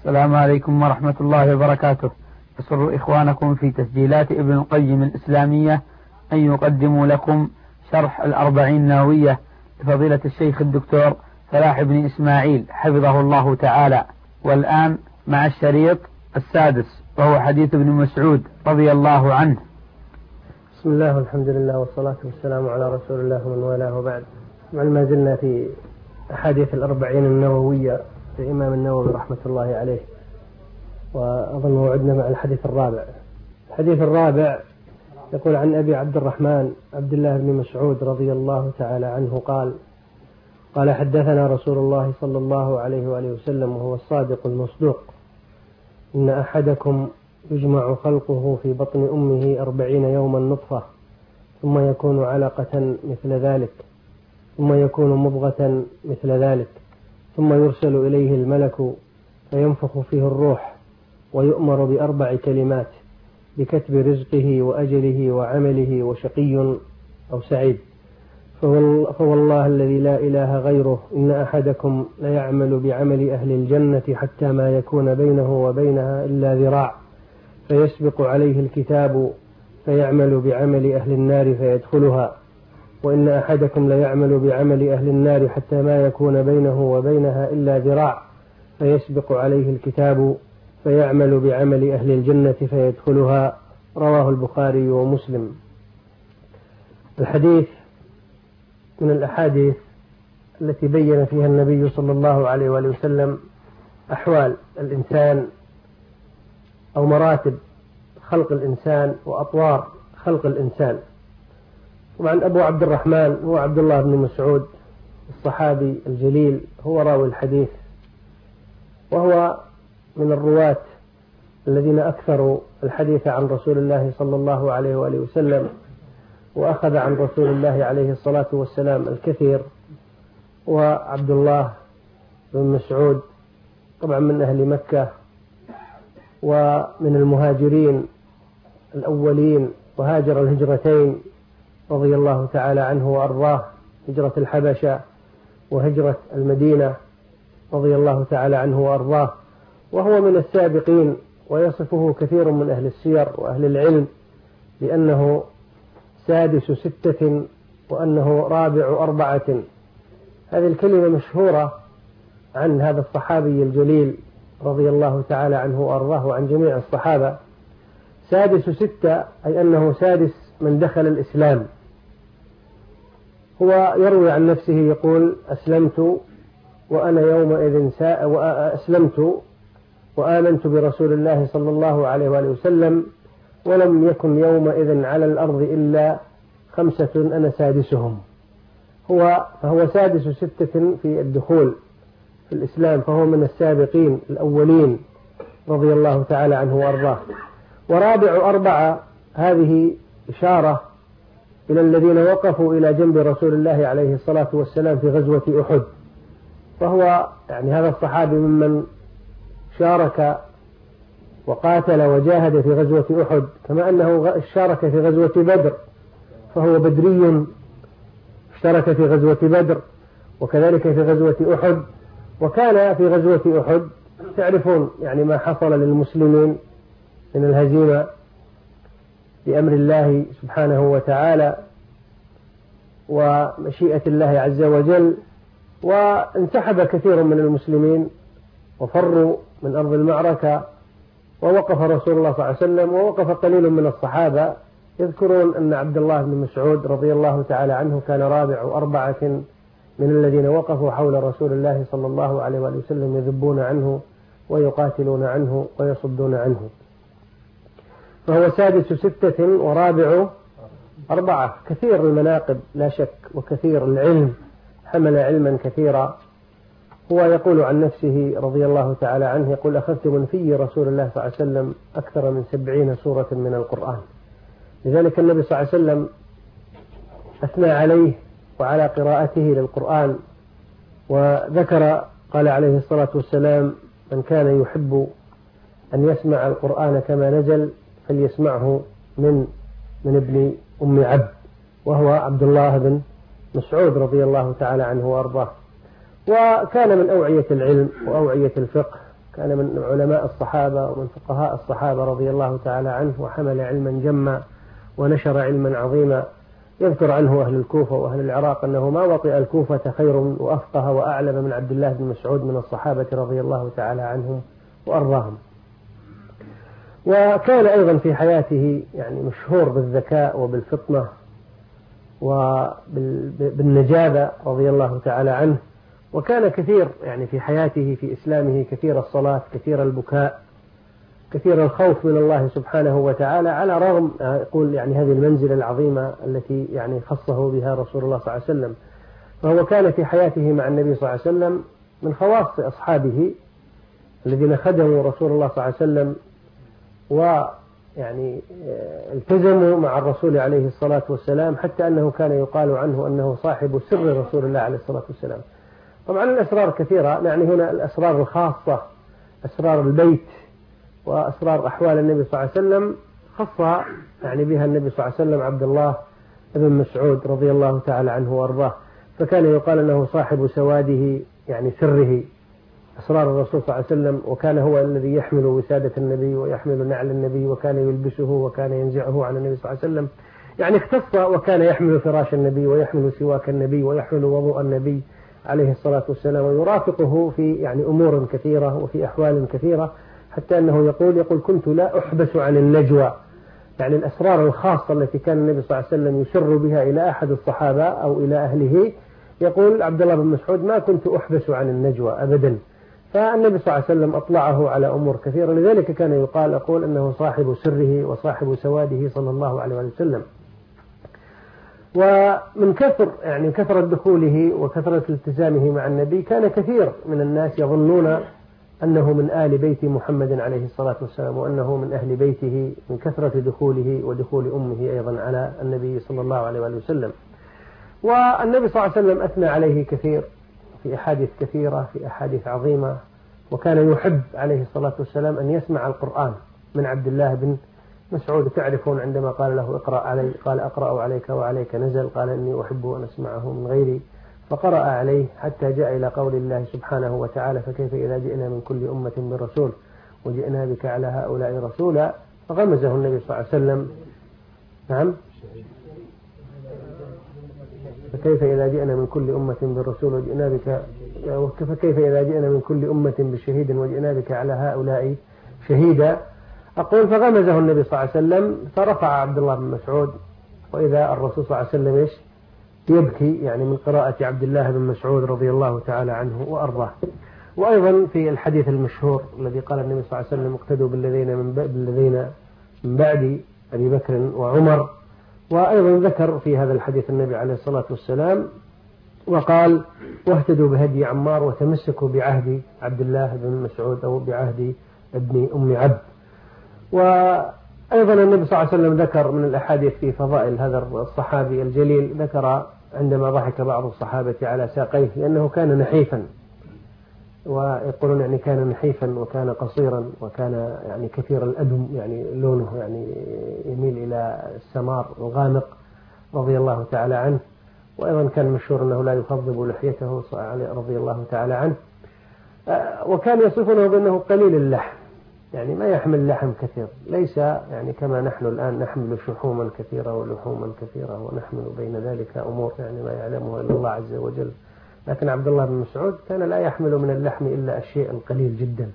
السلام عليكم ورحمة الله وبركاته. يسر إخوانكم في تسجيلات ابن القيم الإسلامية أن يقدموا لكم شرح الأربعين النووية لفضيلة الشيخ الدكتور فلاح بن إسماعيل حفظه الله تعالى. والآن مع الشريط السادس وهو حديث ابن مسعود رضي الله عنه. بسم الله والحمد لله والصلاة والسلام على رسول الله ومن والاه وبعد. ما زلنا في أحاديث الأربعين النووية للإمام النووي رحمة الله عليه، وأظن موعدنا مع الحديث الرابع. الحديث الرابع يقول عن أبي عبد الرحمن عبد الله بن مسعود رضي الله تعالى عنه قال حدثنا رسول الله صلى الله عليه وآله وسلم وهو الصادق المصدوق: إن أحدكم يجمع خلقه في بطن أمه 40 يوما نطفة، ثم يكون علقة مثل ذلك، ثم يكون مضغة مثل ذلك، ثم يرسل إليه الملك فينفخ فيه الروح، ويؤمر ب4 كلمات: بكتب رزقه وأجله وعمله وشقي أو سعيد. فوالله الذي لا إله غيره إن أحدكم ليعمل بعمل أهل الجنة حتى ما يكون بينه وبينها إلا ذراع، فيسبق عليه الكتاب فيعمل بعمل أهل النار فيدخلها، وإن أحدكم ليعمل بعمل أهل النار حتى ما يكون بينه وبينها إلا ذراع، فيسبق عليه الكتاب فيعمل بعمل أهل الجنة فيدخلها. رواه البخاري ومسلم. الحديث من الأحاديث التي بين فيها النبي صلى الله عليه وآله وسلم أحوال الإنسان أو مراتب خلق الإنسان وأطوار خلق الإنسان. طبعا أبو عبد الرحمن هو عبد الله بن مسعود الصحابي الجليل، هو راوي الحديث، وهو من الرواة الذين أكثروا الحديث عن رسول الله صلى الله عليه وآله وسلم، وأخذ عن رسول الله عليه الصلاة والسلام الكثير. وعبد الله بن مسعود طبعا من أهل مكة ومن المهاجرين الأولين، وهاجر الهجرتين رضي الله تعالى عنه وأرضاه، هجرة الحبشة وهجرة المدينة رضي الله تعالى عنه وأرضاه، وهو من السابقين. ويصفه كثير من أهل السير وأهل العلم لأنه سادس 6 وأنه رابع 4. هذه الكلمة مشهورة عن هذا الصحابي الجليل رضي الله تعالى عنه وأرضاه وعن جميع الصحابة. سادس 6 أي أنه سادس من دخل الإسلام. هو يروي عن نفسه يقول: أسلمت وأنا يومئذ وأسلمت وآمنت برسول الله صلى الله عليه وآله وسلم، ولم يكن يومئذ على الأرض إلا 5 أنا سادسهم. فهو سادس 6 في الدخول في الإسلام، فهو من السابقين الأولين رضي الله تعالى عنه وأرضاه. ورابع 4 هذه إشارة إلى الذين وقفوا إلى جنب رسول الله عليه الصلاة والسلام في غزوة أحد. فهو يعني هذا الصحابي ممن شارك وقاتل وجاهد في غزوة أحد، كما أنه شارك في غزوة بدر، فهو بدري، اشترك في غزوة بدر وكذلك في غزوة أحد. وكان في غزوة أحد تعرفون يعني ما حصل للمسلمين من الهزيمة بأمر الله سبحانه وتعالى ومشيئة الله عز وجل، وانسحب كثير من المسلمين وفروا من أرض المعركة، ووقف رسول الله صلى الله عليه وسلم ووقف قليل من الصحابة. يذكرون أن عبد الله بن مسعود رضي الله تعالى عنه كان رابع 4 من الذين وقفوا حول رسول الله صلى الله عليه وآله وسلم يذبون عنه ويقاتلون عنه ويصدون عنه. فهو سادس 6 ورابع 4. كثير المناقب لا شك، وكثير العلم، حمل علما كثيرا. هو يقول عن نفسه رضي الله تعالى عنه يقول: أخذت من في رسول الله صلى الله عليه وسلم أكثر من 70 سورة من القرآن. لذلك النبي صلى الله عليه وسلم أثنى عليه وعلى قراءته للقرآن، وذكر قال عليه الصلاة والسلام: من كان يحب أن يسمع القرآن كما نزل فليسمعه من ابن أم عبد، وهو عبد الله بن مسعود رضي الله تعالى عنه وأرضاه. وكان من أوعية العلم وأوعية الفقه، كان من علماء الصحابة ومن فقهاء الصحابة رضي الله تعالى عنه، وحمل علما جما ونشر علما عظيما. يذكر عنه أهل الكوفة وأهل العراق أنه ما وطئ الكوفة خير وأفقه وأعلم من عبد الله بن مسعود من الصحابة رضي الله تعالى عنهم وأرضاهم. وكان أيضا في حياته يعني مشهور بالذكاء وبالفطنة وبالنجابة رضي الله تعالى عنه. وكان كثير يعني في حياته في إسلامه كثير الصلاة، كثير البكاء، كثير الخوف من الله سبحانه وتعالى، على رغم يقول يعني هذه المنزلة العظيمة التي يعني خصه بها رسول الله صلى الله عليه وسلم. فهو كان في حياته مع النبي صلى الله عليه وسلم من خواص أصحابه الذين خدموا رسول الله صلى الله عليه وسلم ويعني التزموا مع الرسول عليه الصلاة والسلام، حتى أنه كان يقال عنه أنه صاحب سر رسول الله عليه الصلاة والسلام. طبعا الأسرار كثيرة، يعني هنا الأسرار الخاصة، أسرار البيت وأسرار أحوال النبي صلى الله عليه وسلم خص يعني بها النبي صلى الله عليه وسلم عبد الله بن مسعود رضي الله تعالى عنه وأرضاه. فكان يقال أنه صاحب سواده، يعني سره، أسرار الرسول صلى الله عليه وسلم، وكان هو الذي يحمل وسادة النبي ويحمل نعل النبي، وكان يلبسه وكان ينزعه عن النبي صلى الله عليه وسلم، يعني اختص، وكان يحمل فراش النبي ويحمل سواك النبي ويحمل وضوء النبي عليه الصلاة والسلام، ويرافقه في يعني أمور كثيرة وفي أحوال كثيرة، حتى أنه يقول كنت لا أحبس عن النجوى، يعني الأسرار الخاصة التي كان النبي صلى الله عليه وسلم يسر بها إلى أحد الصحابة أو إلى أهله. يقول عبد الله بن مسعود ما كنت أحبس عن النجوى أبدا. فالنبي صلى الله عليه وسلم أطلعه على أمور كثيرة، لذلك كان أقول أنه صاحب سره وصاحب سواده صلى الله عليه وسلم. ومن كثرة دخوله وكثرة التزامه مع النبي، كان كثير من الناس يظنون أنه من آل بيت محمد عليه الصلاة والسلام، وأنه من أهل بيته من كثرة دخوله ودخول أمه أيضا على النبي صلى الله عليه وسلم. والنبي صلى الله عليه وسلم أثنى عليه كثير في أحاديث كثيرة، في أحاديث عظيمة. وكان يحب عليه الصلاة والسلام أن يسمع القرآن من عبد الله بن مسعود. تعرفون عندما قال له اقرأ علي، قال أقرأ عليك وعليك نزل، قال إني أحب أن أسمعه من غيري، فقرأ عليه حتى جاء إلى قول الله سبحانه وتعالى فكيف إذا جئنا من كل أمة برسول وجئنا بك على هؤلاء رسولا، فغمزه النبي صلى الله عليه وسلم. نعم، فكيف إذا جئنا من كل أمة بالرسول وجئنا بك، فكيف إذا جئنا من كل أمة بشهيد وجئنا بك على هؤلاء شهيدا. أقول فغمزه النبي صلى الله عليه وسلم، فرفع عبد الله بن مسعود، وإذا الرسول صلى الله عليه وسلم إيش يبكي، يعني من قراءة عبد الله بن مسعود رضي الله تعالى عنه وأرضاه. وأيضا في الحديث المشهور الذي قال النبي صلى الله عليه وسلم اقتدوا بالذين من بعد أبي بكر وعمر. وأيضا ذكر في هذا الحديث النبي عليه الصلاة والسلام وقال واهتدوا بهدي عمار وتمسكوا بعهد عبد الله بن مسعود أو بعهد ابن أم عبد. وأيضا النبي صلى الله عليه وسلم ذكر من الأحاديث في فضائل هذا الصحابي الجليل، ذكر عندما ضحك بعض الصحابة على ساقيه لأنه كان نحيفا، ويقولون يعني كان نحيفا وكان قصيرا وكان يعني كثير الأدم، يعني لونه يعني يميل إلى السمار الغامق رضي الله تعالى عنه. وأيضا كان مشهور أنه لا يخضب لحيته رضي الله تعالى عنه. وكان يصفونه بأنه قليل اللحم، يعني ما يحمل لحم كثير، ليس يعني كما نحن الآن نحمل شحوما كثيرة ولحوما كثيرة ونحمل بين ذلك أمور يعني ما يعلمها إلا الله عز وجل. لكن عبد الله بن مسعود كان لا يحمل من اللحم إلا الشيء القليل جدا.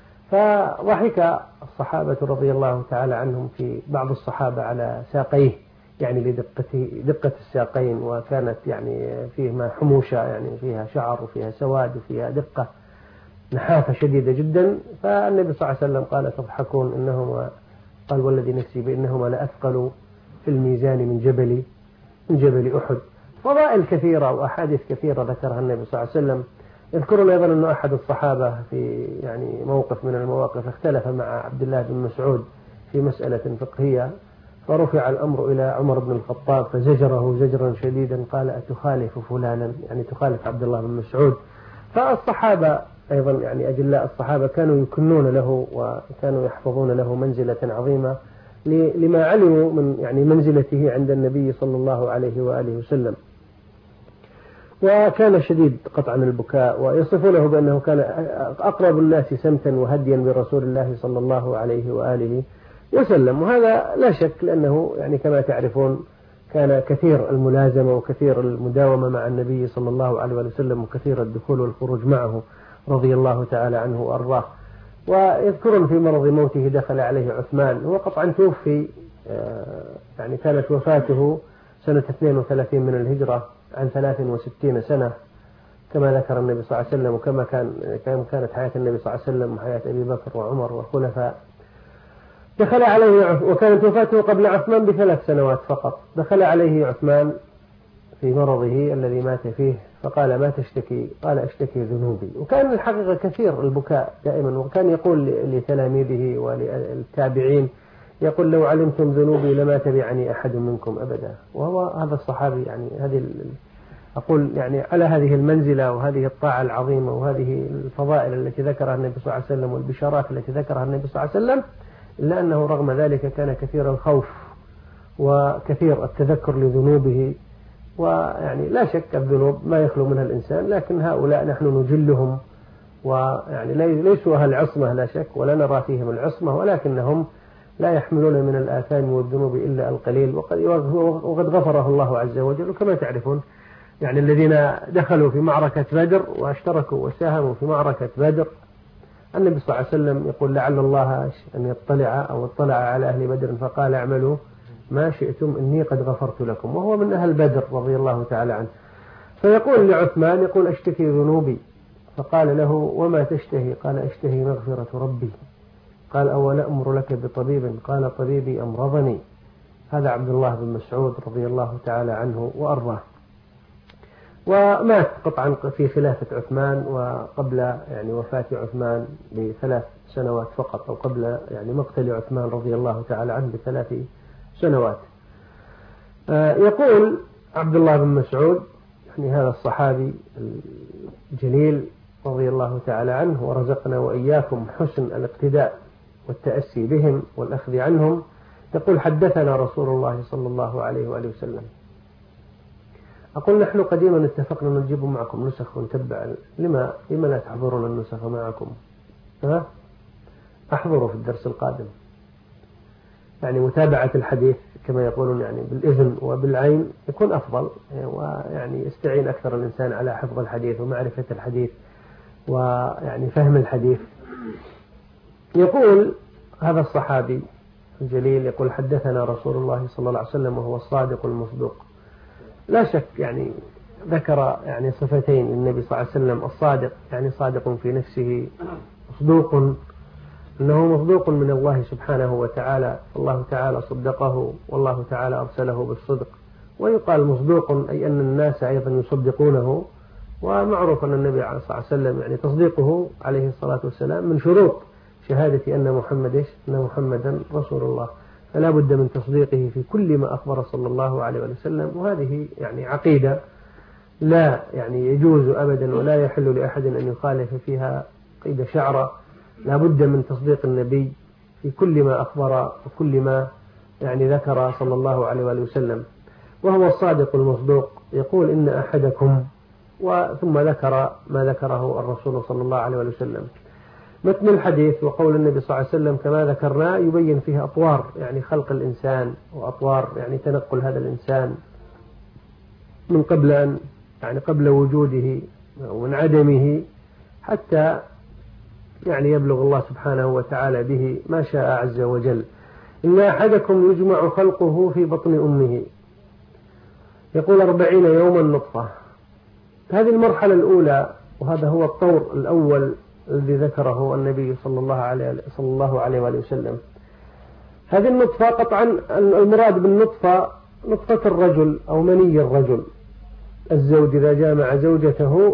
فضحك الصحابة رضي الله تعالى عنهم في بعض الصحابة على ساقيه، يعني لدقة الساقين، وكانت يعني فيهما حموشة، يعني فيها شعر وفيها سواد وفيها دقة نحافة شديدة جدا. فالنبي صلى الله عليه وسلم قال تضحكون إنهما، قال والذي نفسي بإنهما لأثقل في الميزان من جبل أحد. فضائل كثيرة وأحاديث كثيرة ذكرها النبي صلى الله عليه وسلم. يذكرون أيضا أن أحد الصحابة في يعني موقف من المواقف اختلف مع عبد الله بن مسعود في مسألة فقهية، فرفع الأمر إلى عمر بن الخطاب فزجره زجرا شديدا، قال أتخالف فلانا، يعني تخالف عبد الله بن مسعود. فالصحابة أيضا يعني أجلاء الصحابة كانوا يكنون له وكانوا يحفظون له منزلة عظيمة لما علموا من يعني منزلته عند النبي صلى الله عليه وآله وسلم. وكان شديد قطعا البكاء، ويصفونه بأنه كان أقرب الناس سمتا وهديا برسول الله صلى الله عليه وآله وسلم. وهذا لا شك، لأنه يعني كما تعرفون كان كثير الملازمة وكثير المداومة مع النبي صلى الله عليه وسلم، وكثير الدخول والخروج معه رضي الله تعالى عنه وأرضاه. ويذكرون في مرض موته دخل عليه عثمان، هو قطعا توفي، يعني كانت وفاته سنة 32 من الهجرة عن 63 سنة كما ذكر النبي صلى الله عليه وسلم، وكما كانت حياة النبي صلى الله عليه وسلم وحياة أبي بكر وعمر والخلفاء. دخل عليه، وكانت وفاته قبل عثمان ب3 سنوات فقط. دخل عليه عثمان في مرضه الذي مات فيه، فقال: ما تشتكي؟ قال: أشتكي ذنوبي. وكان الحقيقة كثير البكاء دائما، وكان يقول لتلاميذه وللتابعين، يقول: لو علمتم ذنوبي لما تبعني أحد منكم أبدا. وهو هذا الصحابي يعني أقول يعني على هذه المنزلة وهذه الطاعة العظيمة وهذه الفضائل التي ذكرها النبي صلى الله عليه وسلم والبشارات التي ذكرها النبي صلى الله عليه وسلم، إلا أنه رغم ذلك كان كثير الخوف وكثير التذكر لذنوبه. ويعني لا شك الذنوب ما يخلو منها الإنسان، لكن هؤلاء نحن نجلهم، ويعني ليسوا أهل عصمة لا شك، ولا نرى فيهم العصمة، ولكنهم لا يحملون من الآثام والذنوب إلا القليل، وقد غفره الله عز وجل. وكما تعرفون يعني الذين دخلوا في معركة بدر واشتركوا وساهموا في معركة بدر، النبي صلى الله عليه وسلم يقول: لعل الله أن اطلع على أهل بدر فقال: اعملوا ما شئتم إني قد غفرت لكم. وهو من أهل بدر رضي الله تعالى عنه. فيقول لعثمان، يقول: أشتكي ذنوبي. فقال له: وما تشتهي؟ قال: أشتهي مغفرة ربي. قال: أولا أمر لك بطبيب؟ قال: طبيبي أمرضني. هذا عبد الله بن مسعود رضي الله تعالى عنه وأرضاه. ومات قطعا في خلافة عثمان، وقبل يعني وفاة عثمان ب3 سنوات فقط، أو قبل يعني مقتل عثمان رضي الله تعالى عنه ب3 سنوات. يقول عبد الله بن مسعود، يعني هذا الصحابي الجليل رضي الله تعالى عنه، ورزقنا وإياكم حسن الاقتداء والتأسي بهم والأخذ عنهم، يقول: حدثنا رسول الله صلى الله عليه وآله وسلم. أقول: نحن قديما اتفقنا نجيب معكم نسخ ونتبع، لما لا تحضرون النسخ معكم؟ أحضروا في الدرس القادم. يعني متابعة الحديث كما يقولون يعني بالإذن وبالعين يكون أفضل، ويعني يستعين أكثر الإنسان على حفظ الحديث ومعرفة الحديث ويعني فهم الحديث. يقول هذا الصحابي الجليل، يقول: حدثنا رسول الله صلى الله عليه وسلم وهو الصادق المصدوق. لا شك يعني ذكر يعني صفتين للنبي صلى الله عليه وسلم: الصادق يعني صادق في نفسه، مصدوق أنه مصدوق من الله سبحانه وتعالى، الله تعالى صدقه والله تعالى أرسله بالصدق. ويقال مصدوق أي أن الناس أيضا يصدقونه. ومعروف أن النبي صلى الله عليه وسلم يعني تصديقه عليه الصلاة والسلام من شروط شهادة أن محمدا رسول الله، فلا بد من تصديقه في كل ما أخبر صلى الله عليه وسلم. وهذه يعني عقيدة لا يعني يجوز أبدا ولا يحل لأحد أن يخالف فيها قيد شعرة. لا بد من تصديق النبي في كل ما أخبر وكل ما يعني ذكر صلى الله عليه وسلم، وهو الصادق المصدوق. يقول: إن أحدكم، ثم ذكر ما ذكره الرسول صلى الله عليه وسلم. متن الحديث وقول النبي صلى الله عليه وسلم كما ذكرنا يبين فيه أطوار يعني خلق الإنسان، وأطوار يعني تنقل هذا الإنسان من قبل وجوده ومن عدمه، حتى يعني يبلغ الله سبحانه وتعالى به ما شاء عز وجل. إن أحدكم يجمع خلقه في بطن أمه، يقول 40 يوما نطفة. هذه المرحلة الأولى، وهذا هو الطور الأول الذي ذكره النبي صلى الله عليه وسلم. هذه النطفة قطعا المراد بالنطفة نطفة الرجل أو مني الرجل، الزوج إذا جامع زوجته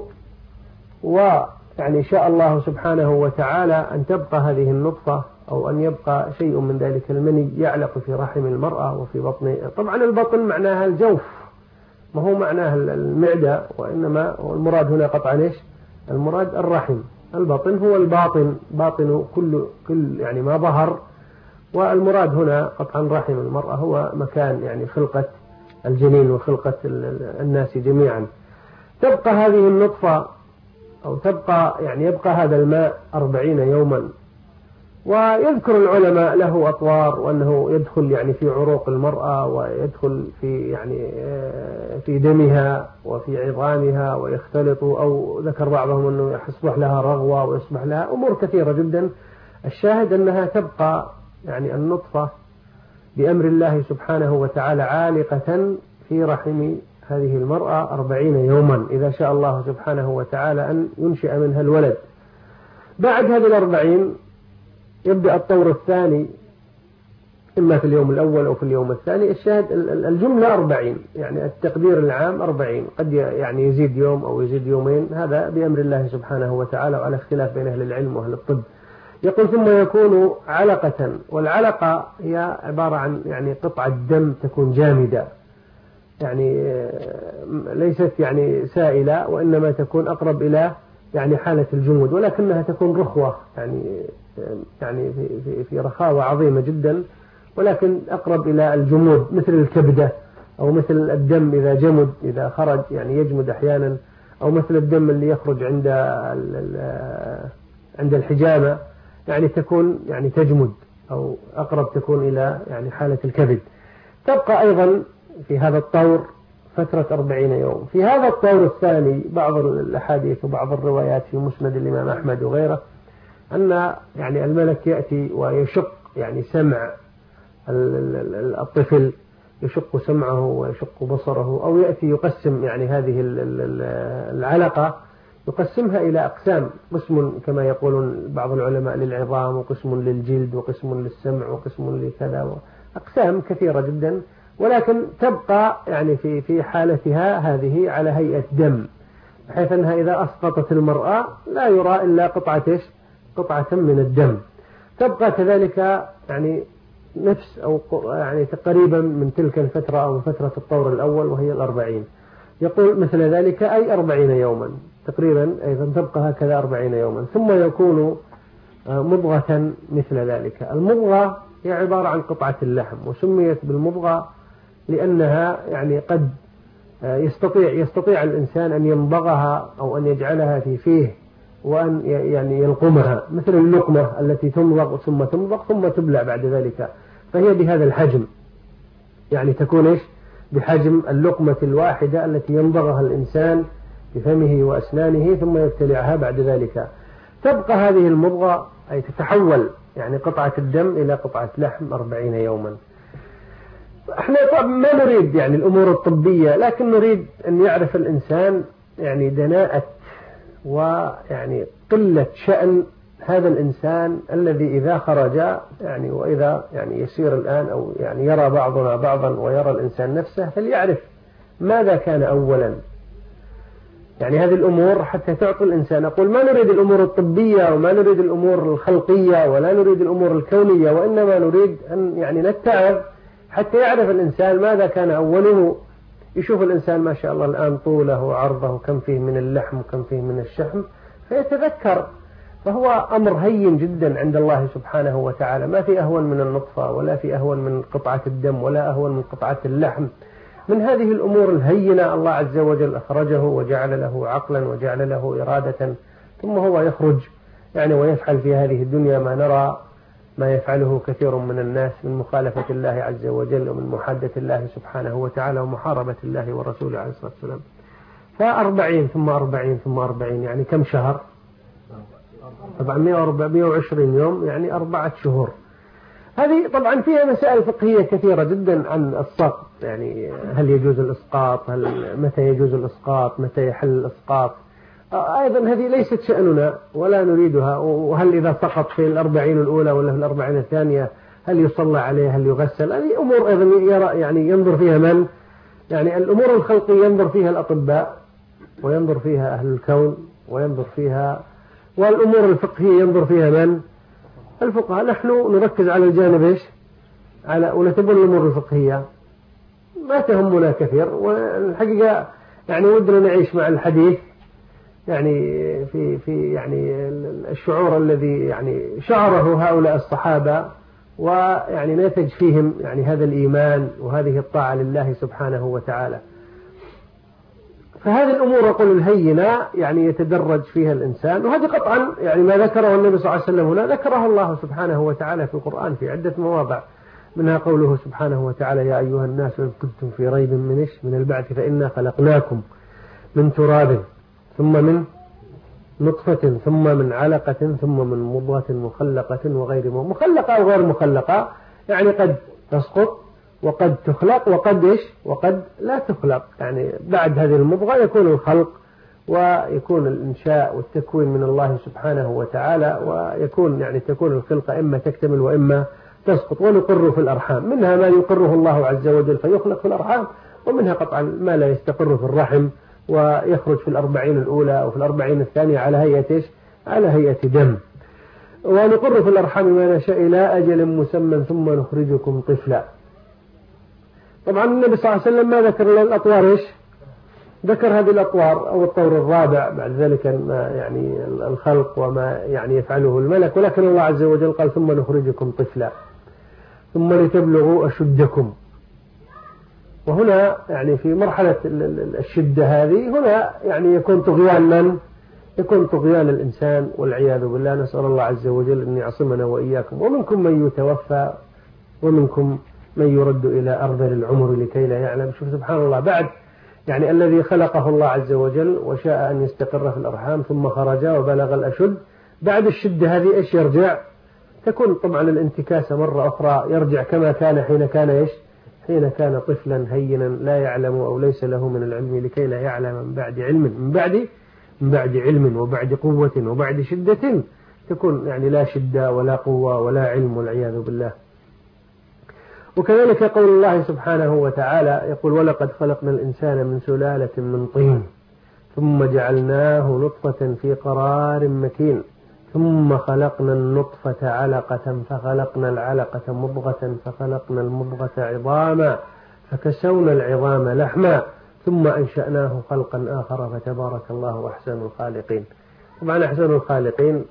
ويعني شاء الله سبحانه وتعالى أن تبقى هذه النطفة أو أن يبقى شيء من ذلك المني يعلق في رحم المرأة وفي بطن. طبعا البطن معناها الجوف، ما هو معناها المعدة، وإنما المراد هنا قطعا المراد الرحم. البطن هو الباطن، باطن كل يعني ما ظهر، والمراد هنا قطعا رحم المرأة هو مكان يعني خلقة الجنين وخلقة الناس جميعا. تبقى هذه النطفة أو تبقى يعني يبقى هذا الماء 40 يوما. ويذكر العلماء له أطوار، وأنه يدخل يعني في عروق المرأة، ويدخل في يعني في دمها وفي عظامها ويختلط، أو ذكر بعضهم أنه يصبح لها رغوة ويصبح لها أمور كثيرة جدا. الشاهد أنها تبقى يعني النطفة بأمر الله سبحانه وتعالى عالقة في رحم هذه المرأة 40 يوما، إذا شاء الله سبحانه وتعالى أن ينشئ منها الولد. بعد هذه 40 يبدأ الطور الثاني، إما في اليوم الأول أو في اليوم الثاني. الشاهد الجملة 40، يعني التقدير العام 40، قد يعني يزيد يوم أو يزيد يومين، هذا بأمر الله سبحانه وتعالى وعلى اختلاف بين أهل العلم وأهل الطب. يقول ثم يكون علقة، والعلقة هي عبارة عن يعني قطعة دم تكون جامدة، يعني ليست يعني سائلة، وإنما تكون أقرب إلى يعني حالة الجمود، ولكنها تكون رخوة، يعني في رخاوة عظيمة جدا، ولكن أقرب إلى الجمود، مثل الكبدة أو مثل الدم إذا جمد، إذا خرج يعني يجمد أحيانا، أو مثل الدم اللي يخرج عند الحجامة، يعني تكون يعني تجمد، أو أقرب تكون إلى يعني حالة الكبد. تبقى أيضا في هذا الطور فترة 40 يوم. في هذا الطور الثاني بعض الأحاديث وبعض الروايات في مسند الإمام أحمد وغيره أن يعني الملك يأتي ويشق يعني سمع الطفل، يشق سمعه ويشق بصره، أو يأتي يقسم يعني هذه العلقة، يقسمها إلى أقسام، قسم كما يقولون بعض العلماء للعظام، وقسم للجلد، وقسم للسمع، وقسم لكذا، أقسام كثيرة جدا، ولكن تبقى يعني في حالتها هذه على هيئة دم، بحيث أنها إذا أسقطت المرأة لا يرى إلا قطعة من الدم. تبقى كذلك يعني نفس أو يعني تقريبا من تلك الفترة أو من فترة الطور الأول، وهي 40. يقول مثل ذلك أي 40 يوما تقريبا، أيضا تبقى هكذا 40 يوما، ثم يكون مضغة مثل ذلك. المضغة هي عبارة عن قطعة اللحم، وسميت بالمضغة لأنها يعني قد يستطيع الإنسان أن يمضغها أو أن يجعلها في فيه، وأن يعني يلقمها، مثل اللقمة التي تمضغ ثم تمضغ ثم تبلع بعد ذلك، فهي بهذا الحجم، يعني تكون بحجم اللقمة الواحدة التي يمضغها الإنسان بفمه وأسنانه ثم يبتلعها بعد ذلك. تبقى هذه المضغة أي تتحول يعني قطعة الدم إلى قطعة لحم 40 يوما. احنا طبعا ما نريد يعني الأمور الطبية، لكن نريد أن يعرف الإنسان يعني دناءة ويعني قلة شأن هذا الإنسان الذي إذا خرج يعني، وإذا يعني يسير الآن أو يعني يرى بعضنا بعضا ويرى الإنسان نفسه، فليعرف ماذا كان أولا. يعني هذه الأمور حتى تعطي الإنسان، أقول ما نريد الأمور الطبية وما نريد الأمور الخلقية ولا نريد الأمور الكونية، وإنما نريد أن يعني نتعظ حتى يعرف الإنسان ماذا كان أوله. يشوف الإنسان ما شاء الله الآن طوله وعرضه، كم فيه من اللحم وكم فيه من الشحم، فيتذكر. فهو أمر هين جدا عند الله سبحانه وتعالى، ما في أهون من النطفة، ولا في أهون من قطعة الدم، ولا أهون من قطعة اللحم. من هذه الأمور الهينة الله عز وجل أخرجه وجعل له عقلا وجعل له إرادة، ثم هو يخرج يعني ويفعل في هذه الدنيا ما نرى ما يفعله كثير من الناس من مخالفة الله عز وجل، ومن محادة الله سبحانه وتعالى ومحاربة الله ورسوله عليه الصلاة والسلام. 40 ثم 40 ثم 40، يعني كم شهر؟ 420 يوم، يعني 4 شهور. هذه طبعا فيها مسائل فقهية كثيرة جدا عن السقط، يعني هل يجوز الإسقاط، متى يجوز الإسقاط، متى يحل الإسقاط. أيضا هذه ليست شأننا ولا نريدها. وهل إذا سقط في 40 الأولى ولا في 40 الثانية هل يصلى عليه، هل يغسل؟ هذه أمور أيضا يعني ينظر فيها من، يعني الأمور الخلقية ينظر فيها الأطباء، وينظر فيها أهل الكون، وينظر فيها، والأمور الفقهية ينظر فيها من؟ الفقهاء. نحن نركز على الجانب ونتبنى الأمور الفقهية، ما تهمنا كثير. والحقيقة يعني ودنا نعيش مع الحديث يعني في يعني الشعور الذي يعني شعره هؤلاء الصحابة، ويعني نتج فيهم يعني هذا الإيمان وهذه الطاعة لله سبحانه وتعالى. فهذه الأمور أقول الهينة يعني يتدرج فيها الإنسان، وهذه قطعا يعني ما ذكره النبي صلى الله عليه وسلم هنا ذكره الله سبحانه وتعالى في القرآن في عدة مواضع، منها قوله سبحانه وتعالى: يا أيها الناس إن كنتم في ريب من البعث فإنا خلقناكم من تراب ثم من نطفة ثم من علقة ثم من مضغة مخلقة وغير مخلقة أو غير مخلقة، يعني قد تسقط وقد تخلق وقد لا تخلق. يعني بعد هذه المضغة يكون الخلق ويكون الإنشاء والتكوين من الله سبحانه وتعالى، ويكون يعني تكون الخلقة إما تكتمل وإما تسقط. ونقر في الأرحام، منها ما يقره الله عز وجل فيخلق في الأرحام، ومنها قطعا ما لا يستقر في الرحم ويخرج في 40 الأولى أو في 40 الثانية على هيئة دم. ونقر في الأرحام ما نشاء إلى أجل مسمى ثم نخرجكم طفلا. طبعا النبي صلى الله عليه وسلم ما ذكر الأطوار ذكر هذه الأطوار أو الطور الرابع بعد ذلك يعني الخلق وما يعني يفعله الملك، ولكن الله عز وجل قال: ثم نخرجكم طفلا ثم لتبلغوا أشدكم. وهنا يعني في مرحلة الشدة هذه هنا يعني يكون طغيان الإنسان والعياذ بالله. نسأل الله عز وجل أن يعصمنا وإياكم. ومنكم من يتوفى ومنكم من يرد إلى أرذل العمر لكي لا يعلم. شوف سبحان الله، بعد يعني الذي خلقه الله عز وجل وشاء أن يستقر في الأرحام ثم خرج وبلغ الأشد، بعد الشدة هذه إيش يرجع؟ تكون طبعا الانتكاسة مرة أخرى، يرجع كما كان حين كان طفلا هينا لا يعلم أو ليس له من العلم لكي لا يعلم من بعد علم وبعد قوة وبعد شدة تكون يعني لا شدة ولا قوة ولا علم والعياذ بالله. وكذلك قول الله سبحانه وتعالى يقول: ولقد خلقنا الإنسان من سلالة من طين ثم جعلناه نطفة في قرار مكين ثم خلقنا النطفة علقة فخلقنا العلقة مضغة فخلقنا المضغة عظاما فكسونا العظام لحما ثم أنشأناه خلقا آخر فتبارك الله أحسن الخالقين. طبعا أحسن الخالقين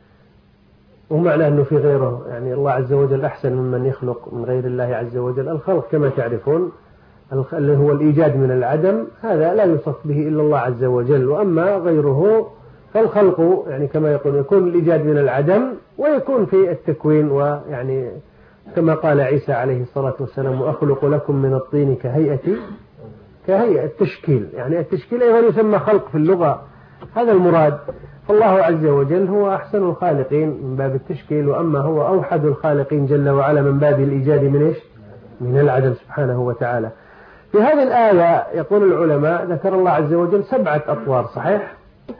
ومعنى أنه في غيره، يعني الله عز وجل أحسن ممن يخلق من غير الله عز وجل. الخلق كما تعرفون اللي هو الإيجاد من العدم، هذا لا يوصف به إلا الله عز وجل. وأما غيره فالخلق يعني كما يقول يكون الإيجاد من العدم ويكون في التكوين، ويعني كما قال عيسى عليه الصلاة والسلام: وأخلق لكم من الطين كهيئة التشكيل. يعني التشكيل أيضا يسمى خلق في اللغة، هذا المراد. فالله عز وجل هو أحسن الخالقين من باب التشكيل، وأما هو أوحد الخالقين جل وعلا من باب الإيجاد من العدم سبحانه وتعالى. في هذه الآية يقول العلماء ذكر الله عز وجل 7 أطوار صحيح.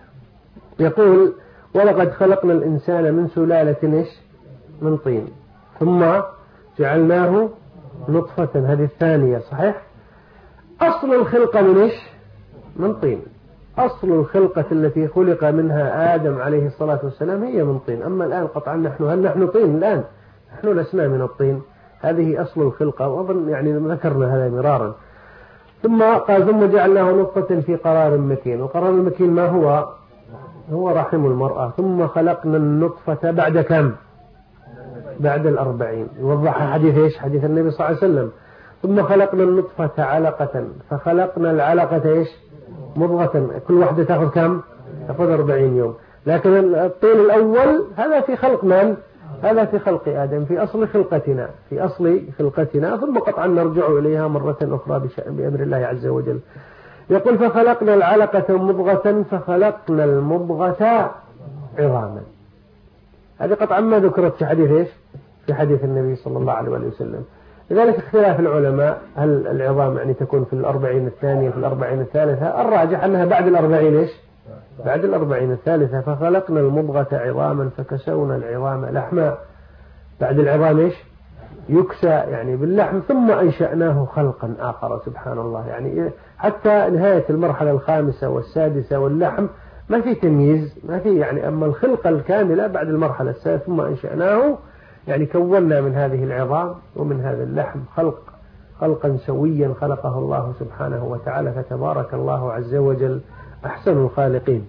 يقول: ولقد خلقنا الإنسان من سلالة من طين ثم جعلناه نطفة، هذه الثانية صحيح. أصل الخلقة من طين. أصل الخلقة التي خلق منها آدم عليه الصلاة والسلام هي من طين. أما الآن قطعا هل نحن طين الآن؟ نحن لسنا من الطين. هذه أصل الخلقة، وأظن يعني ذكرنا هذا مرارا. ثم قال: ثم جعلناه نطفة في قرار مكين. وقرار المكين ما هو رحم المرأة. ثم خلقنا النطفة بعد كم؟ بعد 40. يوضح حديث النبي صلى الله عليه وسلم: ثم خلقنا النطفة علقة فخلقنا العلقة مضغة. كل واحدة تأخذ كم؟ تأخذ 40 يوم. لكن الطين الأول هذا في خلق من؟ هذا في خلق آدم، في أصل خلقتنا ثم قطعا نرجع إليها مرة أخرى بأمر الله عز وجل. يقول: فخلقنا العلقة مضغة فخلقنا المضغة عظاما. هذه قطعا ما ذكرت في حديث النبي صلى الله عليه وسلم. لذلك اختلاف العلماء، هل العظام يعني تكون في 40 الثانية في 40 الثالثة؟ الراجح أنها بعد 40 بعد 40 الثالثة. فخلقنا المضغة عظاما فكسونا العظام لحما. بعد العظام يكسى يعني باللحم. ثم أنشأناه خلقا آخر. سبحان الله، يعني حتى نهاية المرحلة الخامسة والسادسة واللحم ما في تمييز، ما في يعني. أما الخلقة الكاملة بعد المرحلة السادسة ثم أنشأناه، يعني كونا من هذه العظام ومن هذا اللحم خلقا سويا خلقه الله سبحانه وتعالى. فتبارك الله عز وجل أحسن الخالقين.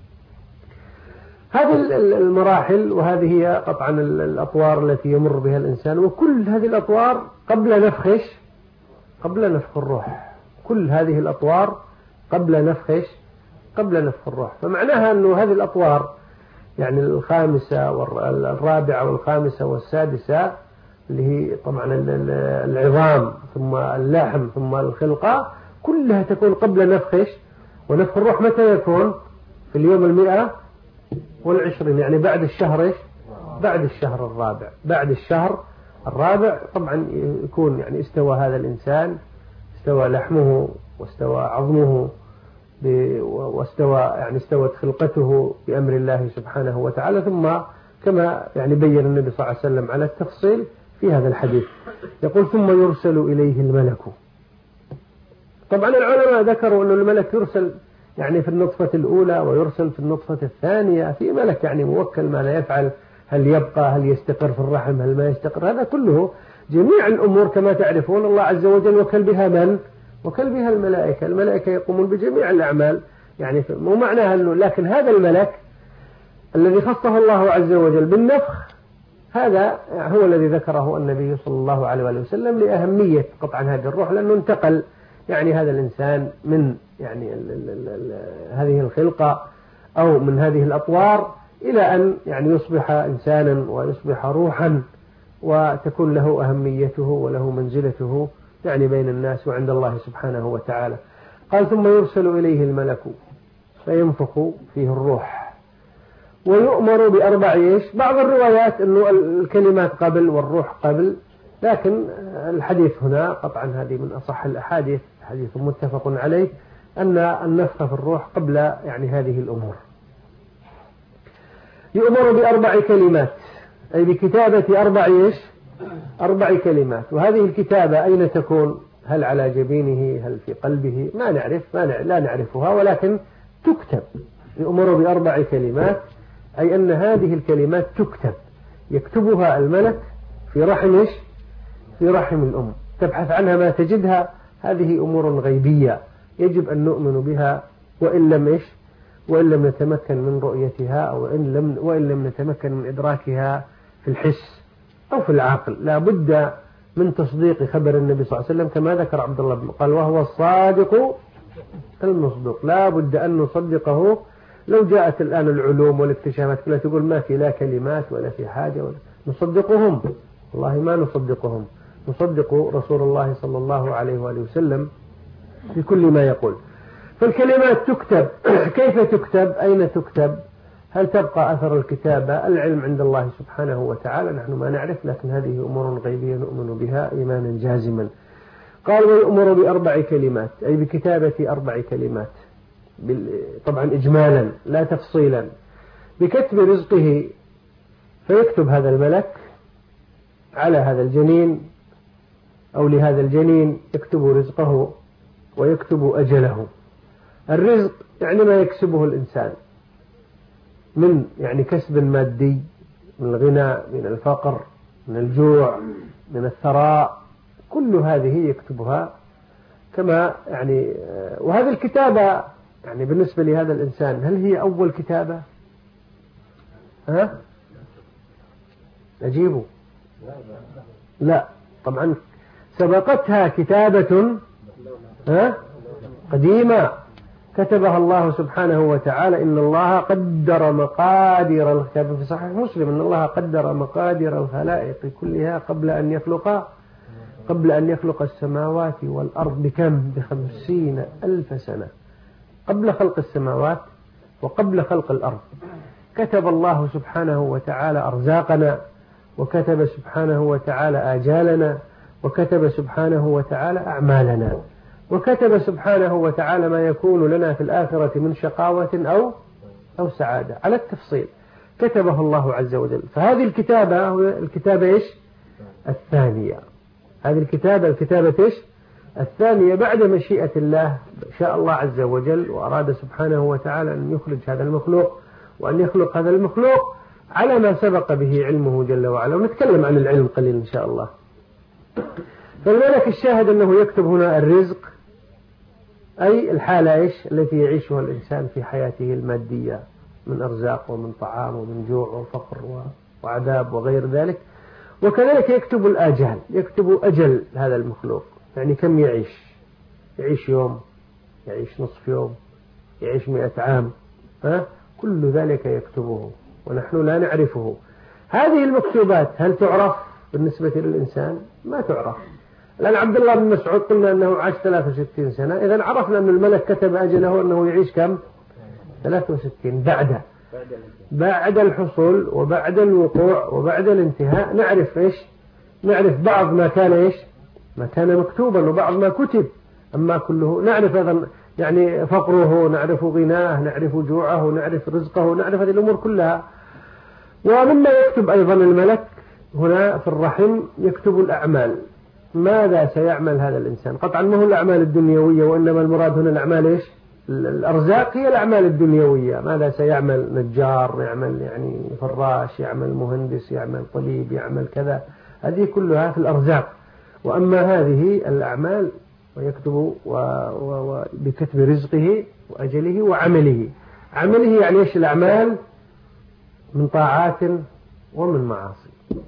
هذه المراحل وهذه هي قطعا الأطوار التي يمر بها الإنسان، وكل هذه الأطوار قبل نفخ الروح. كل هذه الأطوار قبل نفخ الروح. فمعناها أنه هذه الأطوار يعني الخامسة والرابعة والخامسة والسادسة اللي هي طبعا العظام ثم اللحم ثم الخلقة كلها تكون قبل ونفخ الروح متى يكون؟ في اليوم 120 يعني بعد الشهر الرابع طبعا يكون يعني استوى هذا الإنسان، استوى لحمه واستوى عظمه استوت خلقته بأمر الله سبحانه وتعالى، ثم كما يعني بين النبي صلى الله عليه وسلم على التفصيل في هذا الحديث يقول ثم يرسل إليه الملك. طبعا العلماء ذكروا أن الملك يرسل يعني في النطفة الأولى ويرسل في النطفة الثانية، في ملك يعني موكل ما لا يفعل، هل يبقى، هل يستقر في الرحم، هل ما يستقر، هذا كله جميع الأمور كما تعرفون الله عز وجل وكل بها من؟ وكل بها الملائكة يقومون بجميع الأعمال، يعني مو معناها أنه، لكن هذا الملك الذي خصه الله عز وجل بالنفخ هذا هو الذي ذكره النبي صلى الله عليه وسلم لأهمية قطعا هذه الروح، لأنه انتقل يعني هذا الإنسان من يعني هذه الخلقة أو من هذه الأطوار إلى أن يعني يصبح إنسانا ويصبح روحا وتكون له أهميته وله منزلته يعني بين الناس وعند الله سبحانه وتعالى. قال ثم يرسل إليه الملك فينفخ فيه الروح ويؤمر بأربع بعض الروايات أنه الكلمات قبل والروح قبل، لكن الحديث هنا قطعا هذه من أصح الأحاديث، حديث متفق عليه أن النفخ في الروح قبل يعني هذه الأمور. يؤمر بأربع كلمات أي بكتابة أربع كلمات. وهذه الكتابة أين تكون؟ هل على جبينه، هل في قلبه؟ ما نعرف، لا نعرفها، ولكن تكتب. يؤمر بأربع كلمات أي أن هذه الكلمات تكتب، يكتبها الملك في رحم الأم، تبحث عنها ما تجدها. هذه أمور غيبية يجب أن نؤمن بها وإن لم نتمكن من رؤيتها أو وإن لم نتمكن من إدراكها في الحس أو في العقل. لا بد من تصديق خبر النبي صلى الله عليه وسلم كما ذكر عبد الله بن قال وهو الصادق المصدوق، لا بد أن نصدقه. لو جاءت الآن العلوم والاكتشافات كلها تقول ما في لا كلمات ولا في حاجة ولا نصدقهم، والله ما نصدقهم، نصدق رسول الله صلى الله عليه وآله وسلم في كل ما يقول. فالكلمات تكتب. كيف تكتب؟ أين تكتب؟ هل تبقى أثر الكتابة؟ العلم عند الله سبحانه وتعالى، نحن ما نعرف، لكن هذه أمور غيبية نؤمن بها إيمانا جازما. قال ويؤمر بأربع كلمات أي بكتابة أربع كلمات، طبعا إجمالا لا تفصيلا، بكتب رزقه، فيكتب هذا الملك على هذا الجنين أو لهذا الجنين، يكتب رزقه ويكتب أجله. الرزق يعني ما يكسبه الإنسان من يعني كسب مادي، من الغنى، من الفقر، من الجوع، من الثراء، كل هذه يكتبها كما يعني. وهذه الكتابة يعني بالنسبة لهذا الإنسان هل هي أول كتابة؟ أجيبه؟ لا، طبعا سبقتها كتابة قديمة كتبها الله سبحانه وتعالى. إن الله قدر مقادير الكتاب في صحيح مسلم إن الله قدر مقادير الخلائق كلها قبل أن يخلق السماوات والأرض بكم؟ ب50,000 سنة، قبل خلق السماوات وقبل خلق الأرض. كتب الله سبحانه وتعالى أرزاقنا، وكتب سبحانه وتعالى آجالنا، وكتب سبحانه وتعالى أعمالنا، وكتب سبحانه وتعالى ما يكون لنا في الآخرة من شقاوة أو سعادة على التفصيل، كتبه الله عز وجل. فهذه الكتابة الكتابة الثانية، هذه الكتابة الثانية بعد مشيئة الله. شاء الله عز وجل وأراد سبحانه وتعالى أن يخرج هذا المخلوق وأن يخلق هذا المخلوق على ما سبق به علمه جل وعلا، ونتكلم عن العلم قليل إن شاء الله. فالملك الشاهد أنه يكتب هنا الرزق أي الحالة التي يعيشها الإنسان في حياته المادية من أرزاق ومن طعام ومن جوع وفقر وعذاب وغير ذلك. وكذلك يكتب الآجال، يكتب أجل هذا المخلوق، يعني كم يعيش يوم، يعيش نصف يوم، يعيش 100 عام، كل ذلك يكتبه ونحن لا نعرفه. هذه المكتوبات هل تعرف بالنسبة للإنسان؟ ما تعرف. الآن عبد الله بن مسعود قلنا أنه عاش 63 سنة، إذن عرفنا أن الملك كتب أجله أنه يعيش كم؟ 63. بعد الحصول وبعد الوقوع وبعد الانتهاء نعرف إيش؟ نعرف بعض ما كان إيش؟ ما كان مكتوبا وبعض ما كتب، أما كله نعرف أيضا يعني فقره، نعرف غناه، نعرف جوعه، نعرف رزقه، نعرف هذه الأمور كلها. ومما يكتب أيضا الملك هنا في الرحم يكتب الأعمال، ماذا سيعمل هذا الإنسان. قطعا ما هو الأعمال الدنيوية، وإنما المراد هنا الأعمال إيش؟ الأرزاق هي الأعمال الدنيوية. ماذا سيعمل؟ نجار، يعمل يعني فراش، يعمل مهندس، يعمل طبيب، يعمل كذا، هذه كلها في الأرزاق. وأما هذه الأعمال ويكتب بكتب رزقه وأجله وعمله. عمله يعني إيش؟ الأعمال من طاعات ومن معاصي.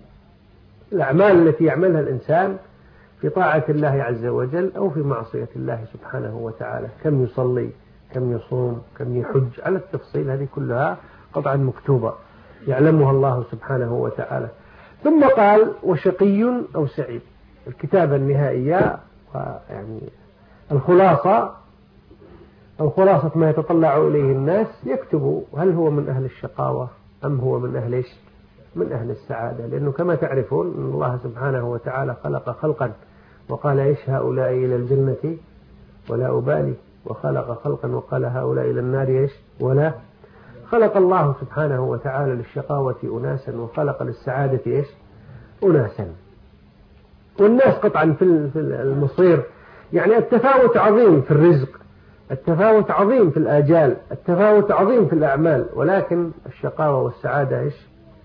الأعمال التي يعملها الإنسان في طاعة الله عز وجل أو في معصية الله سبحانه وتعالى، كم يصلي، كم يصوم، كم يحج، على التفصيل، هذه كلها قطعا مكتوبة يعلمها الله سبحانه وتعالى. ثم قال وشقي أو سعيد. الكتابة النهائية يعني الخلاصة أو خلاصة ما يتطلع إليه الناس، يكتب هل هو من أهل الشقاوة أم هو من أهل إيش؟ من أهل السعادة. لأنه كما تعرفون أن الله سبحانه وتعالى خلق خلقا وقال إيش؟ هؤلاء إلى الجنة ولا أبالي، وخلق خلقا وقال هؤلاء إلى النار إيش؟ ولا. خلق الله سبحانه وتعالى للشقاوة أناسا وخلق للسعادة إيش؟ أناسا. والناس قطعا في المصير يعني التفاوت عظيم في الرزق، التفاوت عظيم في الآجال، التفاوت عظيم في الأعمال، ولكن الشقاوة والسعادة إيش؟